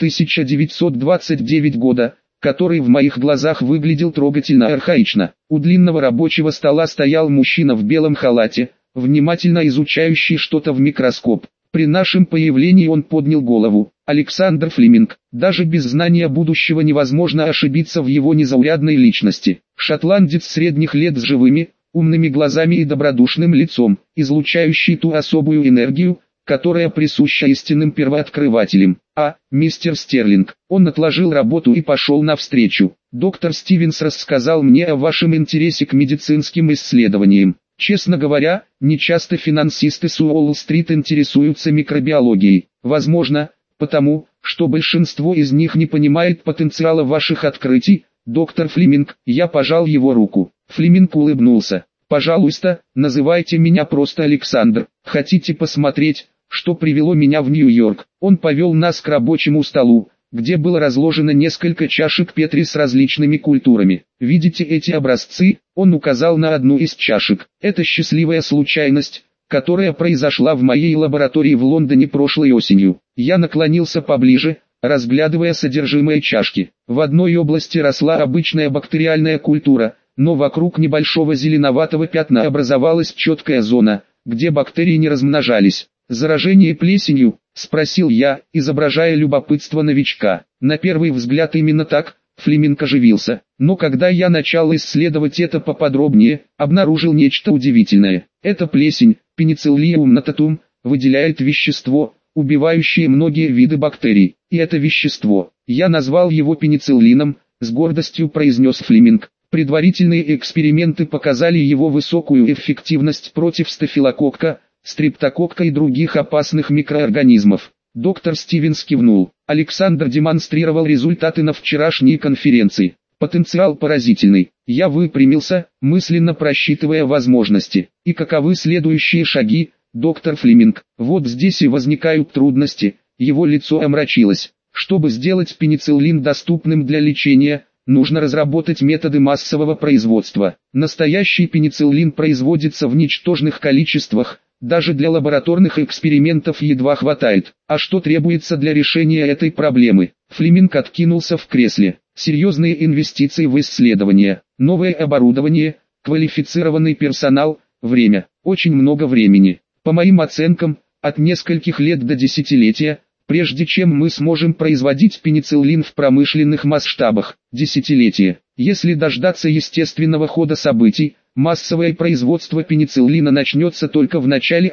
1929 года, который в моих глазах выглядел трогательно архаично. У длинного рабочего стола стоял мужчина в белом халате, внимательно изучающий что-то в микроскоп. При нашем появлении он поднял голову. Александр Флеминг. Даже без знания будущего невозможно ошибиться в его незаурядной личности. Шотландец средних лет с живыми, умными глазами и добродушным лицом, излучающий ту особую энергию, которая присуща истинным первооткрывателям. Мистер Стерлинг. Он отложил работу и пошел навстречу. Доктор Стивенс рассказал мне о вашем интересе к медицинским исследованиям. Честно говоря, нечасто финансисты с Уолл-стрит интересуются микробиологией. Возможно, потому, что большинство из них не понимает потенциала ваших открытий. Доктор Флеминг. Я пожал его руку. Флеминг улыбнулся. Пожалуйста, называйте меня просто Александр. Хотите посмотреть, что привело меня в Нью-Йорк? Он повел нас к рабочему столу, где было разложено несколько чашек Петри с различными культурами. Видите эти образцы? Он указал на одну из чашек. Это счастливая случайность, которая произошла в моей лаборатории в Лондоне прошлой осенью. Я наклонился поближе, разглядывая содержимое чашки. В одной области росла обычная бактериальная культура, но вокруг небольшого зеленоватого пятна образовалась четкая зона, где бактерии не размножались. «Заражение плесенью?» – спросил я, изображая любопытство новичка. На первый взгляд именно так. Флеминг оживился. Но когда я начал исследовать это поподробнее, обнаружил нечто удивительное. Эта плесень, Penicillium notatum, выделяет вещество, убивающее многие виды бактерий. И это вещество, я назвал его пенициллином, с гордостью произнес Флеминг. Предварительные эксперименты показали его высокую эффективность против стафилококка, стрептококка и других опасных микроорганизмов. Доктор Стивенс кивнул. Александр демонстрировал результаты на вчерашней конференции. Потенциал поразительный. Я выпрямился, мысленно просчитывая возможности. И каковы следующие шаги, доктор Флеминг? Вот здесь и возникают трудности. Его лицо омрачилось. Чтобы сделать пенициллин доступным для лечения, нужно разработать методы массового производства. Настоящий пенициллин производится в ничтожных количествах, даже для лабораторных экспериментов едва хватает. А что требуется для решения этой проблемы? Флеминг откинулся в кресле. Серьезные инвестиции в исследования, новое оборудование, квалифицированный персонал, время. Очень много времени. По моим оценкам, от нескольких лет до десятилетия, прежде чем мы сможем производить пенициллин в промышленных масштабах. Десятилетия. Если дождаться естественного хода событий, массовое производство пенициллина начнется только в начале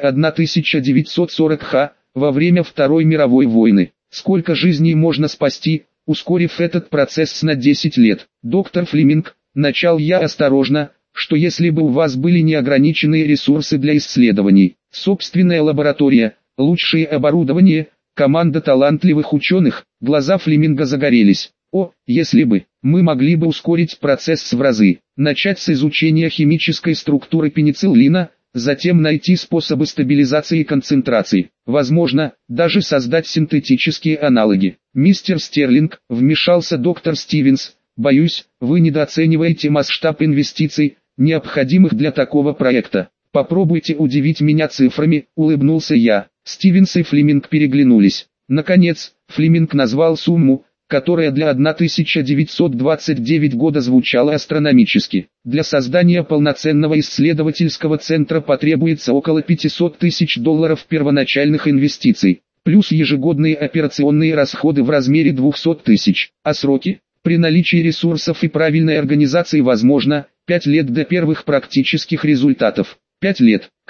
1940-х, во время Второй мировой войны. Сколько жизней можно спасти, ускорив этот процесс на 10 лет? Доктор Флеминг, начал я осторожно, что если бы у вас были неограниченные ресурсы для исследований, собственная лаборатория, лучшее оборудование, команда талантливых ученых, глаза Флеминга загорелись. Если бы, мы могли бы ускорить процесс в разы, начать с изучения химической структуры пенициллина, затем найти способы стабилизации и концентрации, возможно, даже создать синтетические аналоги. Мистер Стерлинг, вмешался доктор Стивенс, боюсь, вы недооцениваете масштаб инвестиций, необходимых для такого проекта. Попробуйте удивить меня цифрами, улыбнулся я. Стивенс и Флеминг переглянулись. Наконец, Флеминг назвал сумму, которая для 1929 года звучала астрономически. Для создания полноценного исследовательского центра потребуется около $500 тысяч первоначальных инвестиций, плюс ежегодные операционные расходы в размере 200 тысяч. А сроки? При наличии ресурсов и правильной организации возможно 5 лет до первых практических результатов. 5 лет, к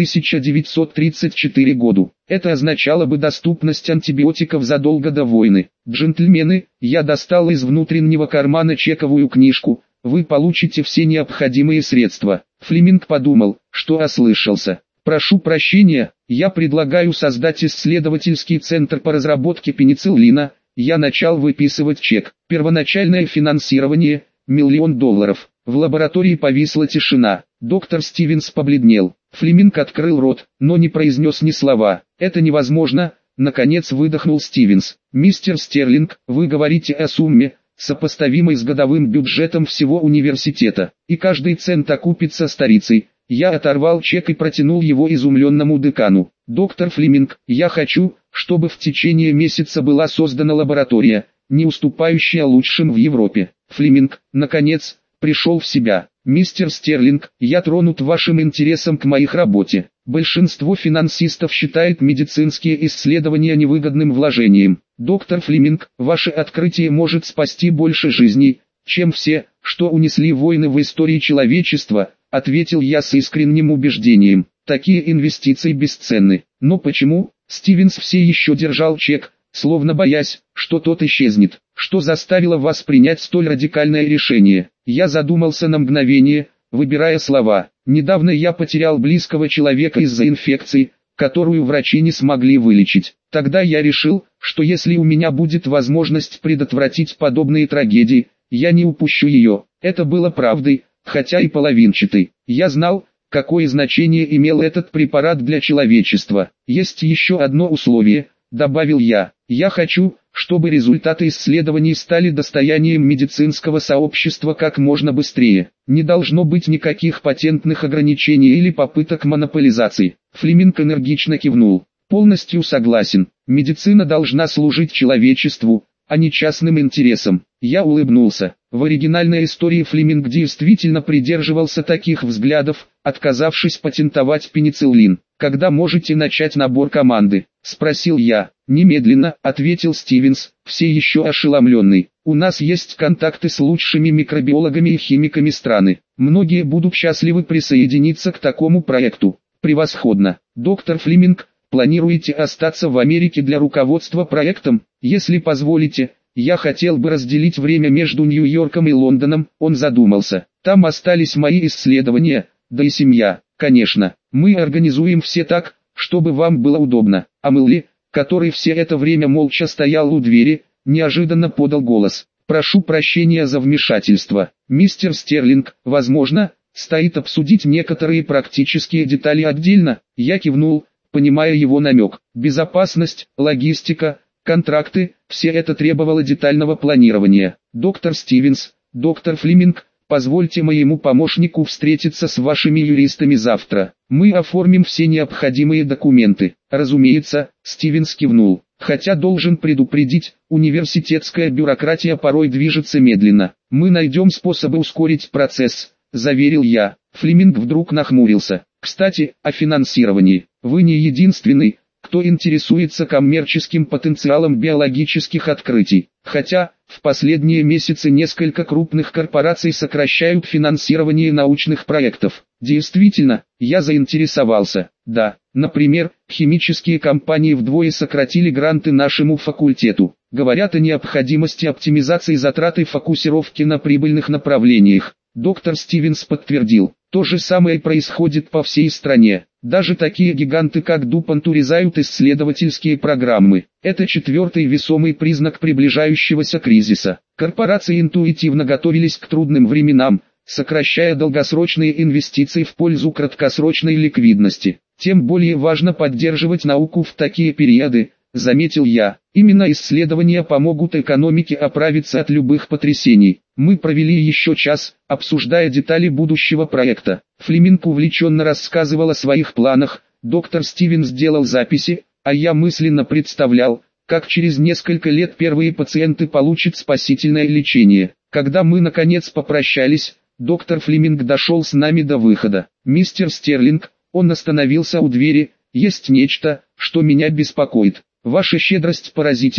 1934 году. Это означало бы доступность антибиотиков задолго до войны. Джентльмены, я достал из внутреннего кармана чековую книжку, вы получите все необходимые средства. Флеминг подумал, что ослышался. Прошу прощения, я предлагаю создать исследовательский центр по разработке пенициллина. Я начал выписывать чек. Первоначальное финансирование – $1 миллион. В лаборатории повисла тишина. Доктор Стивенс побледнел. Флеминг открыл рот, но не произнес ни слова. «Это невозможно», — наконец выдохнул Стивенс. «Мистер Стерлинг, вы говорите о сумме, сопоставимой с годовым бюджетом всего университета, и каждый цент окупится старицей». Я оторвал чек и протянул его изумленному декану. «Доктор Флеминг, я хочу, чтобы в течение месяца была создана лаборатория, не уступающая лучшим в Европе». Флеминг, наконец, пришел в себя. «Мистер Стерлинг, я тронут вашим интересом к моей работе. Большинство финансистов считает медицинские исследования невыгодным вложением. Доктор Флеминг, ваше открытие может спасти больше жизней, чем все, что унесли войны в истории человечества», ответил я с искренним убеждением. «Такие инвестиции бесценны». «Но почему?» Стивенс все еще держал чек, словно боясь, что тот исчезнет. «Что заставило вас принять столь радикальное решение?» Я задумался на мгновение, выбирая слова. «Недавно я потерял близкого человека из-за инфекции, которую врачи не смогли вылечить. Тогда я решил, что если у меня будет возможность предотвратить подобные трагедии, я не упущу ее». Это было правдой, хотя и половинчатой. Я знал, какое значение имел этот препарат для человечества. «Есть еще одно условие», — добавил я. «Я хочу, чтобы результаты исследований стали достоянием медицинского сообщества как можно быстрее. Не должно быть никаких патентных ограничений или попыток монополизации». Флеминг энергично кивнул. «Полностью согласен. Медицина должна служить человечеству, а не частным интересам». Я улыбнулся. В оригинальной истории Флеминг действительно придерживался таких взглядов, отказавшись патентовать пенициллин. «Когда можете начать набор команды?» – спросил я. «Немедленно», – ответил Стивенс, все еще ошеломленный. «У нас есть контакты с лучшими микробиологами и химиками страны. Многие будут счастливы присоединиться к такому проекту». «Превосходно. Доктор Флеминг, планируете остаться в Америке для руководства проектом? Если позволите, я хотел бы разделить время между Нью-Йорком и Лондоном». Он задумался. «Там остались мои исследования, да и семья». «Конечно, мы организуем все так, чтобы вам было удобно». А Мэлли, который все это время молча стоял у двери, неожиданно подал голос. «Прошу прощения за вмешательство. Мистер Стерлинг, возможно, стоит обсудить некоторые практические детали отдельно». Я кивнул, понимая его намек. Безопасность, логистика, контракты – все это требовало детального планирования. «Доктор Стивенс, доктор Флеминг, позвольте моему помощнику встретиться с вашими юристами завтра. Мы оформим все необходимые документы». «Разумеется», – Стивенс кивнул. «Хотя должен предупредить, университетская бюрократия порой движется медленно. Мы найдем способы ускорить процесс», – заверил я. Флеминг вдруг нахмурился. «Кстати, о финансировании. Вы не единственный, кто интересуется коммерческим потенциалом биологических открытий. Хотя, в последние месяцы несколько крупных корпораций сокращают финансирование научных проектов». Действительно, я заинтересовался. Да, например, химические компании вдвое сократили гранты нашему факультету. Говорят о необходимости оптимизации затрат и фокусировки на прибыльных направлениях. Доктор Стивенс подтвердил. То же самое происходит по всей стране. Даже такие гиганты как DuPont урезают исследовательские программы. Это четвертый весомый признак приближающегося кризиса. Корпорации интуитивно готовились к трудным временам, сокращая долгосрочные инвестиции в пользу краткосрочной ликвидности. «Тем более важно поддерживать науку в такие периоды», — заметил я. «Именно исследования помогут экономике оправиться от любых потрясений». Мы провели еще час, обсуждая детали будущего проекта. Флеминг увлеченно рассказывал о своих планах, доктор Стивенс сделал записи, а я мысленно представлял, как через несколько лет первые пациенты получат спасительное лечение. Когда мы наконец попрощались, доктор Флеминг дошел с нами до выхода. «Мистер Стерлинг», он остановился у двери, «есть нечто, что меня беспокоит. Ваша щедрость поразительна,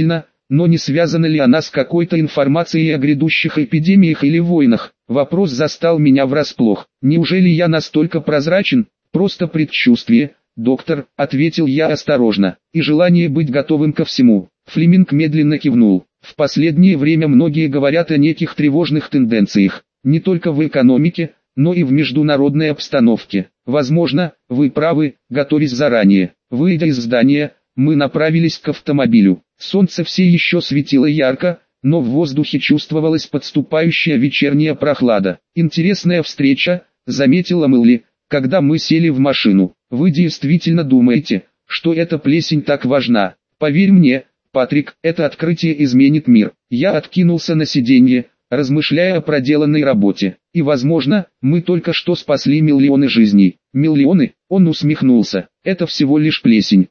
но не связана ли она с какой-то информацией о грядущих эпидемиях или войнах? Вопрос застал меня врасплох. Неужели я настолько прозрачен? Просто предчувствие, доктор, ответил я осторожно, и желание быть готовым ко всему. Флеминг медленно кивнул. В последнее время многие говорят о неких тревожных тенденциях, не только в экономике, но и в международной обстановке. Возможно, вы правы, готовясь заранее. Выйдя из здания, мы направились к автомобилю. Солнце все еще светило ярко, но в воздухе чувствовалась подступающая вечерняя прохлада. «Интересная встреча», — заметила Мэлли, когда мы сели в машину. «Вы действительно думаете, что эта плесень так важна? Поверь мне, Патрик, это открытие изменит мир». Я откинулся на сиденье, размышляя о проделанной работе. И возможно, мы только что спасли миллионы жизней. Миллионы? Он усмехнулся. Это всего лишь плесень,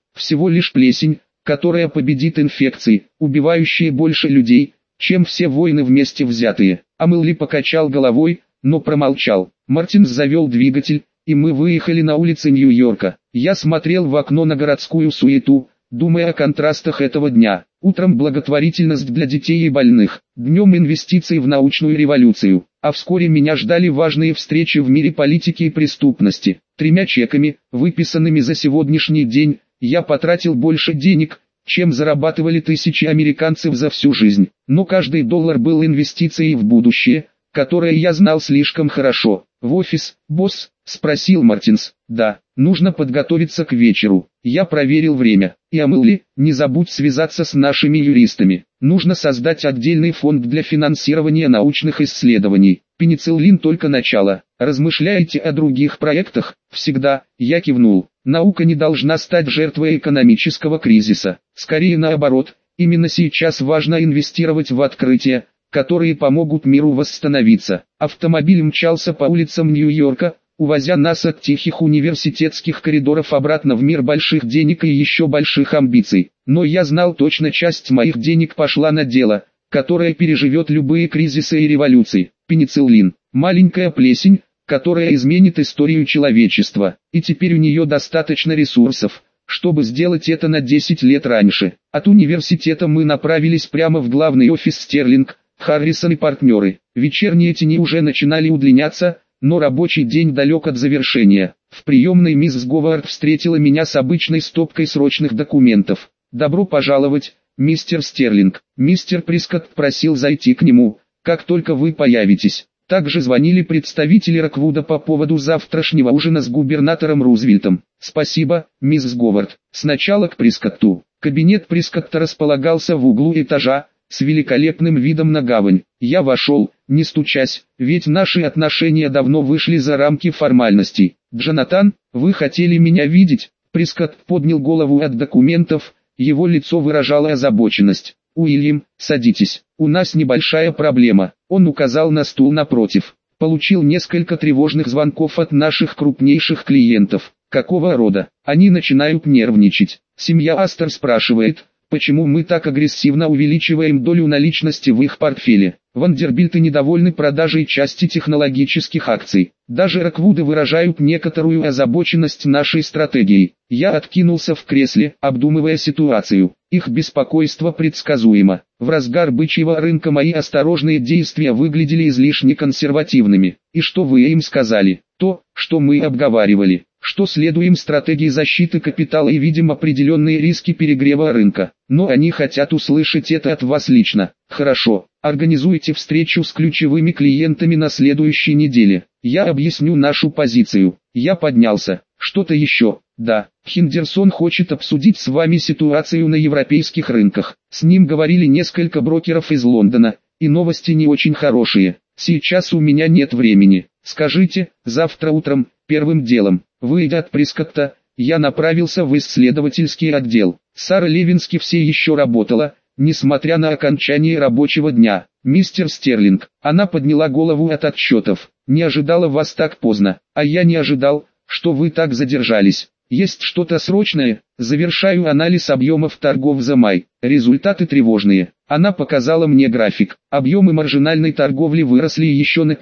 которая победит инфекции, убивающие больше людей, чем все войны вместе взятые. А Мэлли покачал головой, но промолчал. Мартинс завел двигатель, и мы выехали на улицы Нью-Йорка. Я смотрел в окно на городскую суету, думая о контрастах этого дня. Утром благотворительность для детей и больных, днем инвестиции в научную революцию, а вскоре меня ждали важные встречи в мире политики и преступности. 3 чеками, выписанными за сегодняшний день, я потратил больше денег, чем зарабатывали тысячи американцев за всю жизнь. Но каждый доллар был инвестицией в будущее, которое я знал слишком хорошо. «В офис, босс?» — спросил Мартинс. «Да, нужно подготовиться к вечеру». Я проверил время. «И Мэлли, не забудь связаться с нашими юристами. Нужно создать отдельный фонд для финансирования научных исследований. Пенициллин только начало. Размышляете о других проектах?» «Всегда», — я кивнул. «Наука не должна стать жертвой экономического кризиса. Скорее наоборот, именно сейчас важно инвестировать в открытия, которые помогут миру восстановиться». Автомобиль мчался по улицам Нью-Йорка, увозя нас от тихих университетских коридоров обратно в мир больших денег и еще больших амбиций. Но я знал точно, часть моих денег пошла на дело, которое переживет любые кризисы и революции. Пенициллин. Маленькая плесень, которая изменит историю человечества. И теперь у нее достаточно ресурсов, чтобы сделать это на 10 лет раньше. От университета мы направились прямо в главный офис Стерлинг, Харрисон и партнеры. Вечерние тени уже начинали удлиняться, но рабочий день далек от завершения. В приемной мисс Говард встретила меня с обычной стопкой срочных документов. «Добро пожаловать, мистер Стерлинг. Мистер Прискотт просил зайти к нему, как только вы появитесь». Также звонили представители Роквуда по поводу завтрашнего ужина с губернатором Рузвельтом. «Спасибо, мисс Говард. Сначала к Прискотту». Кабинет Прискотта располагался в углу этажа, с великолепным видом на гавань. Я вошел, не стучась, ведь наши отношения давно вышли за рамки формальностей. «Джонатан, вы хотели меня видеть?» Прискотт поднял голову от документов, его лицо выражало озабоченность. «Уильям, садитесь, у нас небольшая проблема». Он указал на стул напротив. «Получил несколько тревожных звонков от наших крупнейших клиентов». «Какого рода?» «Они начинают нервничать. Семья Астер спрашивает, почему мы так агрессивно увеличиваем долю наличности в их портфеле. Вандербильты недовольны продажей части технологических акций. Даже Роквуды выражают некоторую озабоченность нашей стратегией». Я откинулся в кресле, обдумывая ситуацию. Их беспокойство предсказуемо. В разгар бычьего рынка мои осторожные действия выглядели излишне консервативными. «И что вы им сказали?» «То, что мы обговаривали. Что следуем стратегии защиты капитала и видим определенные риски перегрева рынка. Но они хотят услышать это от вас лично». «Хорошо, организуйте встречу с ключевыми клиентами на следующей неделе. Я объясню нашу позицию». Я поднялся. «Что-то еще?» «Да, Хендерсон хочет обсудить с вами ситуацию на европейских рынках. С ним говорили несколько брокеров из Лондона, и новости не очень хорошие. Сейчас у меня нет времени. Скажите, завтра утром, первым делом». Выйдя от Прискотта, я направился в исследовательский отдел. Сара Левински все еще работала, несмотря на окончание рабочего дня. «Мистер Стерлинг». Она подняла голову от отчетов. «Не ожидала вас так поздно». «А я не ожидал, что вы так задержались. Есть что-то срочное?» «Завершаю анализ объемов торгов за май. Результаты тревожные». Она показала мне график. Объемы маржинальной торговли выросли еще на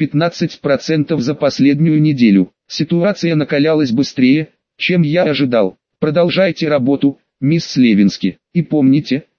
15% за последнюю неделю. Ситуация накалялась быстрее, чем я ожидал. «Продолжайте работу, мисс Левински. И помните,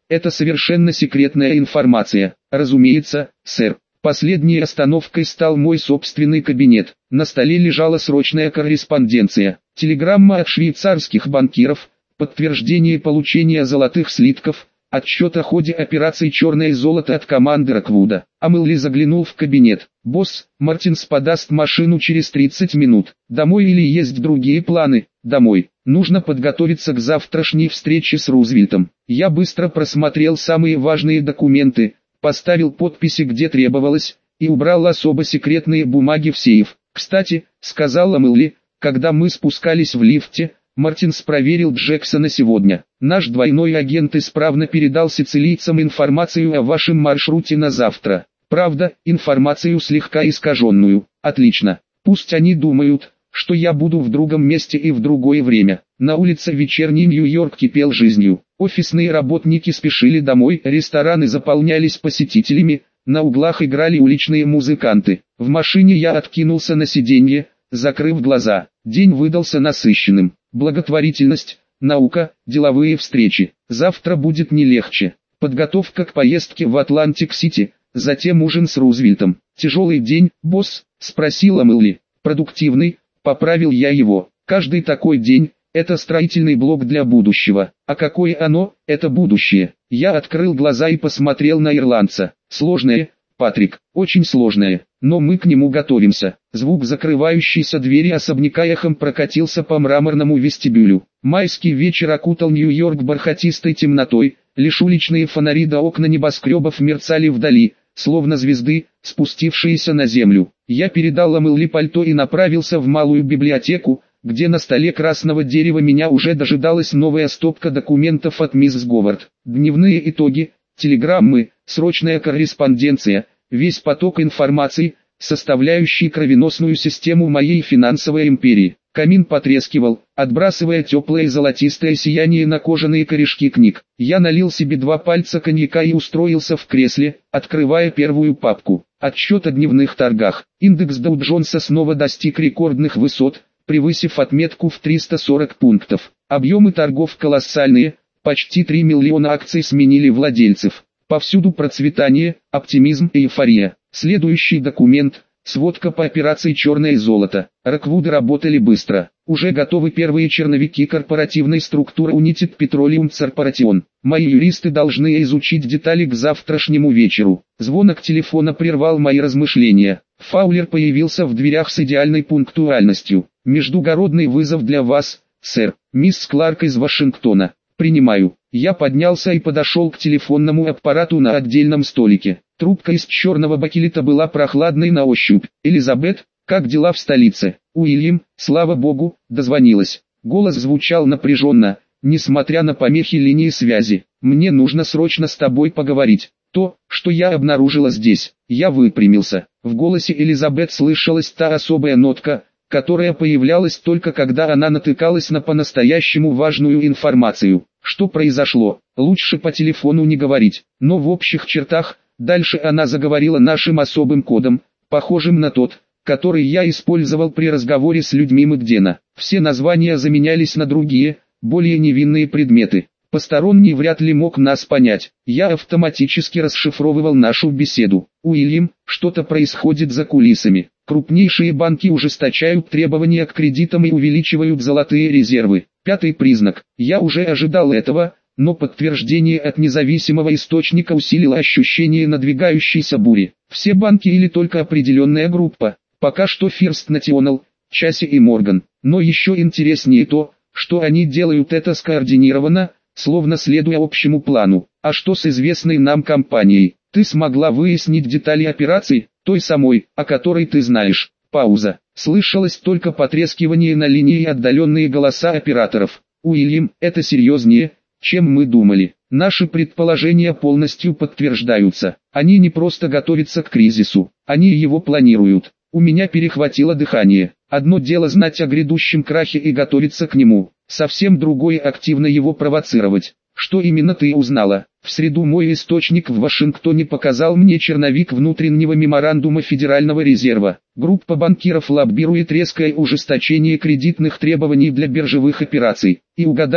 это совершенно секретная информация. Разумеется, сэр. Последней остановкой стал мой собственный кабинет. На столе лежала срочная корреспонденция. Телеграмма от швейцарских банкиров, подтверждение получения золотых слитков, отчет о ходе операции «Черное золото» от команды Роквуда. Амелли заглянул в кабинет. «Босс, Мартинс подаст машину через 30 минут. Домой или есть другие планы?» «Домой. Нужно подготовиться к завтрашней встрече с Рузвельтом». Я быстро просмотрел самые важные документы, поставил подписи где требовалось, и убрал особо секретные бумаги в сейф. «Кстати», — сказала Амелли, когда мы спускались в лифте, «Мартинс проверил Джексона сегодня. Наш двойной агент исправно передал сицилийцам информацию о вашем маршруте на завтра. Правда, информацию слегка искаженную. Отлично. Пусть они думают, что я буду в другом месте и в другое время». На улице вечерний Нью-Йорк кипел жизнью. Офисные работники спешили домой, рестораны заполнялись посетителями, на углах играли уличные музыканты. В машине я откинулся на сиденье, закрыв глаза. День выдался насыщенным. Благотворительность, наука, деловые встречи. Завтра будет не легче. Подготовка к поездке в Атлантик-Сити, затем ужин с Рузвельтом. «Тяжелый день, босс?» — спросила Амелли. «Продуктивный», — поправил я его. «Каждый такой день — это строительный блок для будущего. А какое оно, это будущее?» Я открыл глаза и посмотрел на ирландца. «Сложное, Патрик, очень сложное, но мы к нему готовимся». Звук закрывающейся двери особняка эхом прокатился по мраморному вестибюлю. Майский вечер окутал Нью-Йорк бархатистой темнотой, лишь уличные фонари до окна небоскребов мерцали вдали, словно звезды, спустившиеся на землю. Я передал Амелли пальто и направился в малую библиотеку, где на столе красного дерева меня уже дожидалась новая стопка документов от мисс Говард. Дневные итоги, телеграммы, срочная корреспонденция, весь поток информации, составляющий кровеносную систему моей финансовой империи. Камин потрескивал, отбрасывая теплое золотистое сияние на кожаные корешки книг. Я налил себе 2 пальца коньяка и устроился в кресле, открывая первую папку. Отчет о дневных торгах. Индекс Доу-Джонса снова достиг рекордных высот, превысив отметку в 340 пунктов. Объемы торгов колоссальные, почти 3 миллиона акций сменили владельцев. Повсюду процветание, оптимизм и эйфория. Следующий документ – сводка по операции «Черное золото». Роквуды работали быстро. Уже готовы первые черновики корпоративной структуры United Petroleum Corporation. Мои юристы должны изучить детали к завтрашнему вечеру. Звонок телефона прервал мои размышления. Фаулер появился в дверях с идеальной пунктуальностью. «Междугородный вызов для вас, сэр. Мисс Кларк из Вашингтона». «Принимаю». Я поднялся и подошел к телефонному аппарату на отдельном столике. Трубка из черного бакелита была прохладной на ощупь. «Элизабет, как дела в столице?» «Уильям, слава богу, дозвонилась». Голос звучал напряженно, несмотря на помехи линии связи. «Мне нужно срочно с тобой поговорить. То, что я обнаружила здесь». Я выпрямился. В голосе Элизабет слышалась та особая нотка, которая появлялась только когда она натыкалась на по-настоящему важную информацию. Что произошло, лучше по телефону не говорить, но в общих чертах, дальше она заговорила нашим особым кодом, похожим на тот, который я использовал при разговоре с людьми Мэгдена. Все названия заменялись на другие, более невинные предметы. Посторонний вряд ли мог нас понять. Я автоматически расшифровывал нашу беседу. «Уильям, что-то происходит за кулисами. Крупнейшие банки ужесточают требования к кредитам и увеличивают золотые резервы». 5-й признак. Я уже ожидал этого, но подтверждение от независимого источника усилило ощущение надвигающейся бури. Все банки или только определенная группа. Пока что First National, Chase и Morgan. Но еще интереснее то, что они делают это скоординированно, словно следуя общему плану. А что с известной нам компанией? Ты смогла выяснить детали операции, той самой, о которой ты знаешь? Пауза. Слышалось только потрескивание на линии и отдаленные голоса операторов. «Уильям, это серьезнее, чем мы думали. Наши предположения полностью подтверждаются. Они не просто готовятся к кризису, они его планируют». У меня перехватило дыхание. Одно дело знать о грядущем крахе и готовиться к нему, совсем другое активно его провоцировать. «Что именно ты узнала?» В среду мой источник в Вашингтоне показал мне черновик внутреннего меморандума Федерального резерва. Группа банкиров лоббирует резкое ужесточение кредитных требований для биржевых операций. И угадай,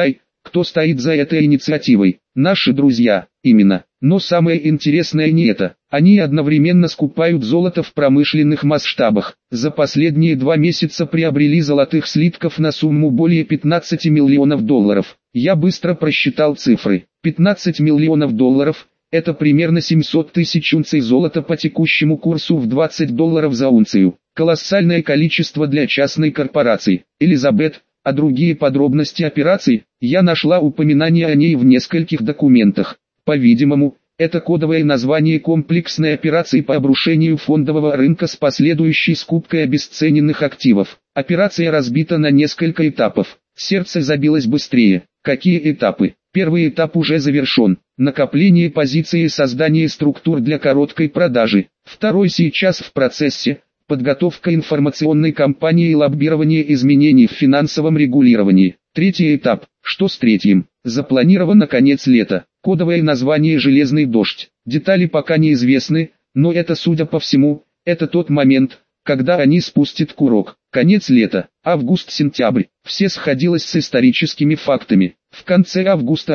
кто стоит за этой инициативой. Наши друзья, именно. Но самое интересное не это. Они одновременно скупают золото в промышленных масштабах. За последние 2 месяца приобрели золотых слитков на сумму более 15 миллионов долларов. Я быстро просчитал цифры. 15 миллионов долларов – это примерно 700 тысяч унций золота по текущему курсу в $20 за унцию. Колоссальное количество для частной корпорации. Элизабет, а другие подробности операции, я нашла упоминание о ней в нескольких документах. По-видимому, это кодовое название комплексной операции по обрушению фондового рынка с последующей скупкой обесцененных активов. Операция разбита на несколько этапов. Сердце забилось быстрее. Какие этапы? Первый этап уже завершен. Накопление позиций и создание структур для короткой продажи. Второй сейчас в процессе. Подготовка информационной кампании и лоббирование изменений в финансовом регулировании. Третий этап. Что с третьим? Запланировано конец лета. Кодовое название «Железный дождь». Детали пока неизвестны, но это, судя по всему, это тот момент, когда они спустят курок. Конец лета, август-сентябрь. Все сходилось с историческими фактами. В конце августа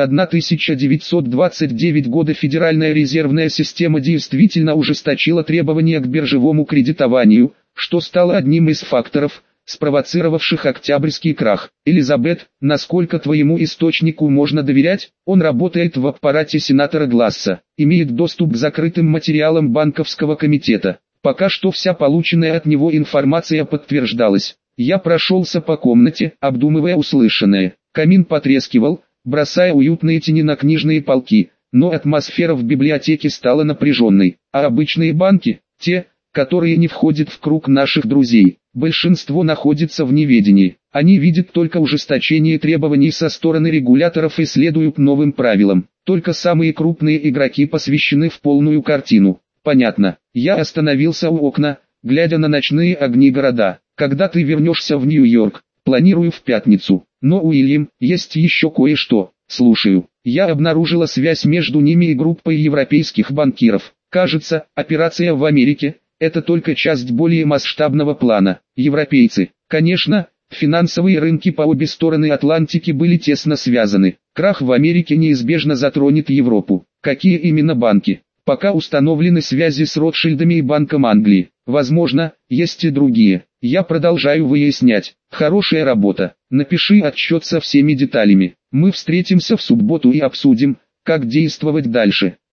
1929 года Федеральная резервная система действительно ужесточила требования к биржевому кредитованию, что стало одним из факторов, спровоцировавших октябрьский крах. Элизабет, насколько твоему источнику можно доверять? Он работает в аппарате сенатора Гласса, имеет доступ к закрытым материалам банковского комитета. Пока что вся полученная от него информация подтверждалась. Я прошелся по комнате, обдумывая услышанное. Камин потрескивал, бросая уютные тени на книжные полки, но атмосфера в библиотеке стала напряженной. А обычные банки, те, которые не входят в круг наших друзей, большинство находится в неведении. Они видят только ужесточение требований со стороны регуляторов и следуют новым правилам. Только самые крупные игроки посвящены в полную картину. Понятно. Я остановился у окна, глядя на ночные огни города. Когда ты вернешься в Нью-Йорк? Планирую в пятницу. Но, Уильям, есть еще кое-что. Слушаю. Я обнаружила связь между ними и группой европейских банкиров. Кажется, операция в Америке – это только часть более масштабного плана. Европейцы, конечно, финансовые рынки по обе стороны Атлантики были тесно связаны. Крах в Америке неизбежно затронет Европу. Какие именно банки? Пока установлены связи с Ротшильдами и Банком Англии. Возможно, есть и другие. Я продолжаю выяснять. Хорошая работа. Напиши отчет со всеми деталями. Мы встретимся в субботу и обсудим, как действовать дальше.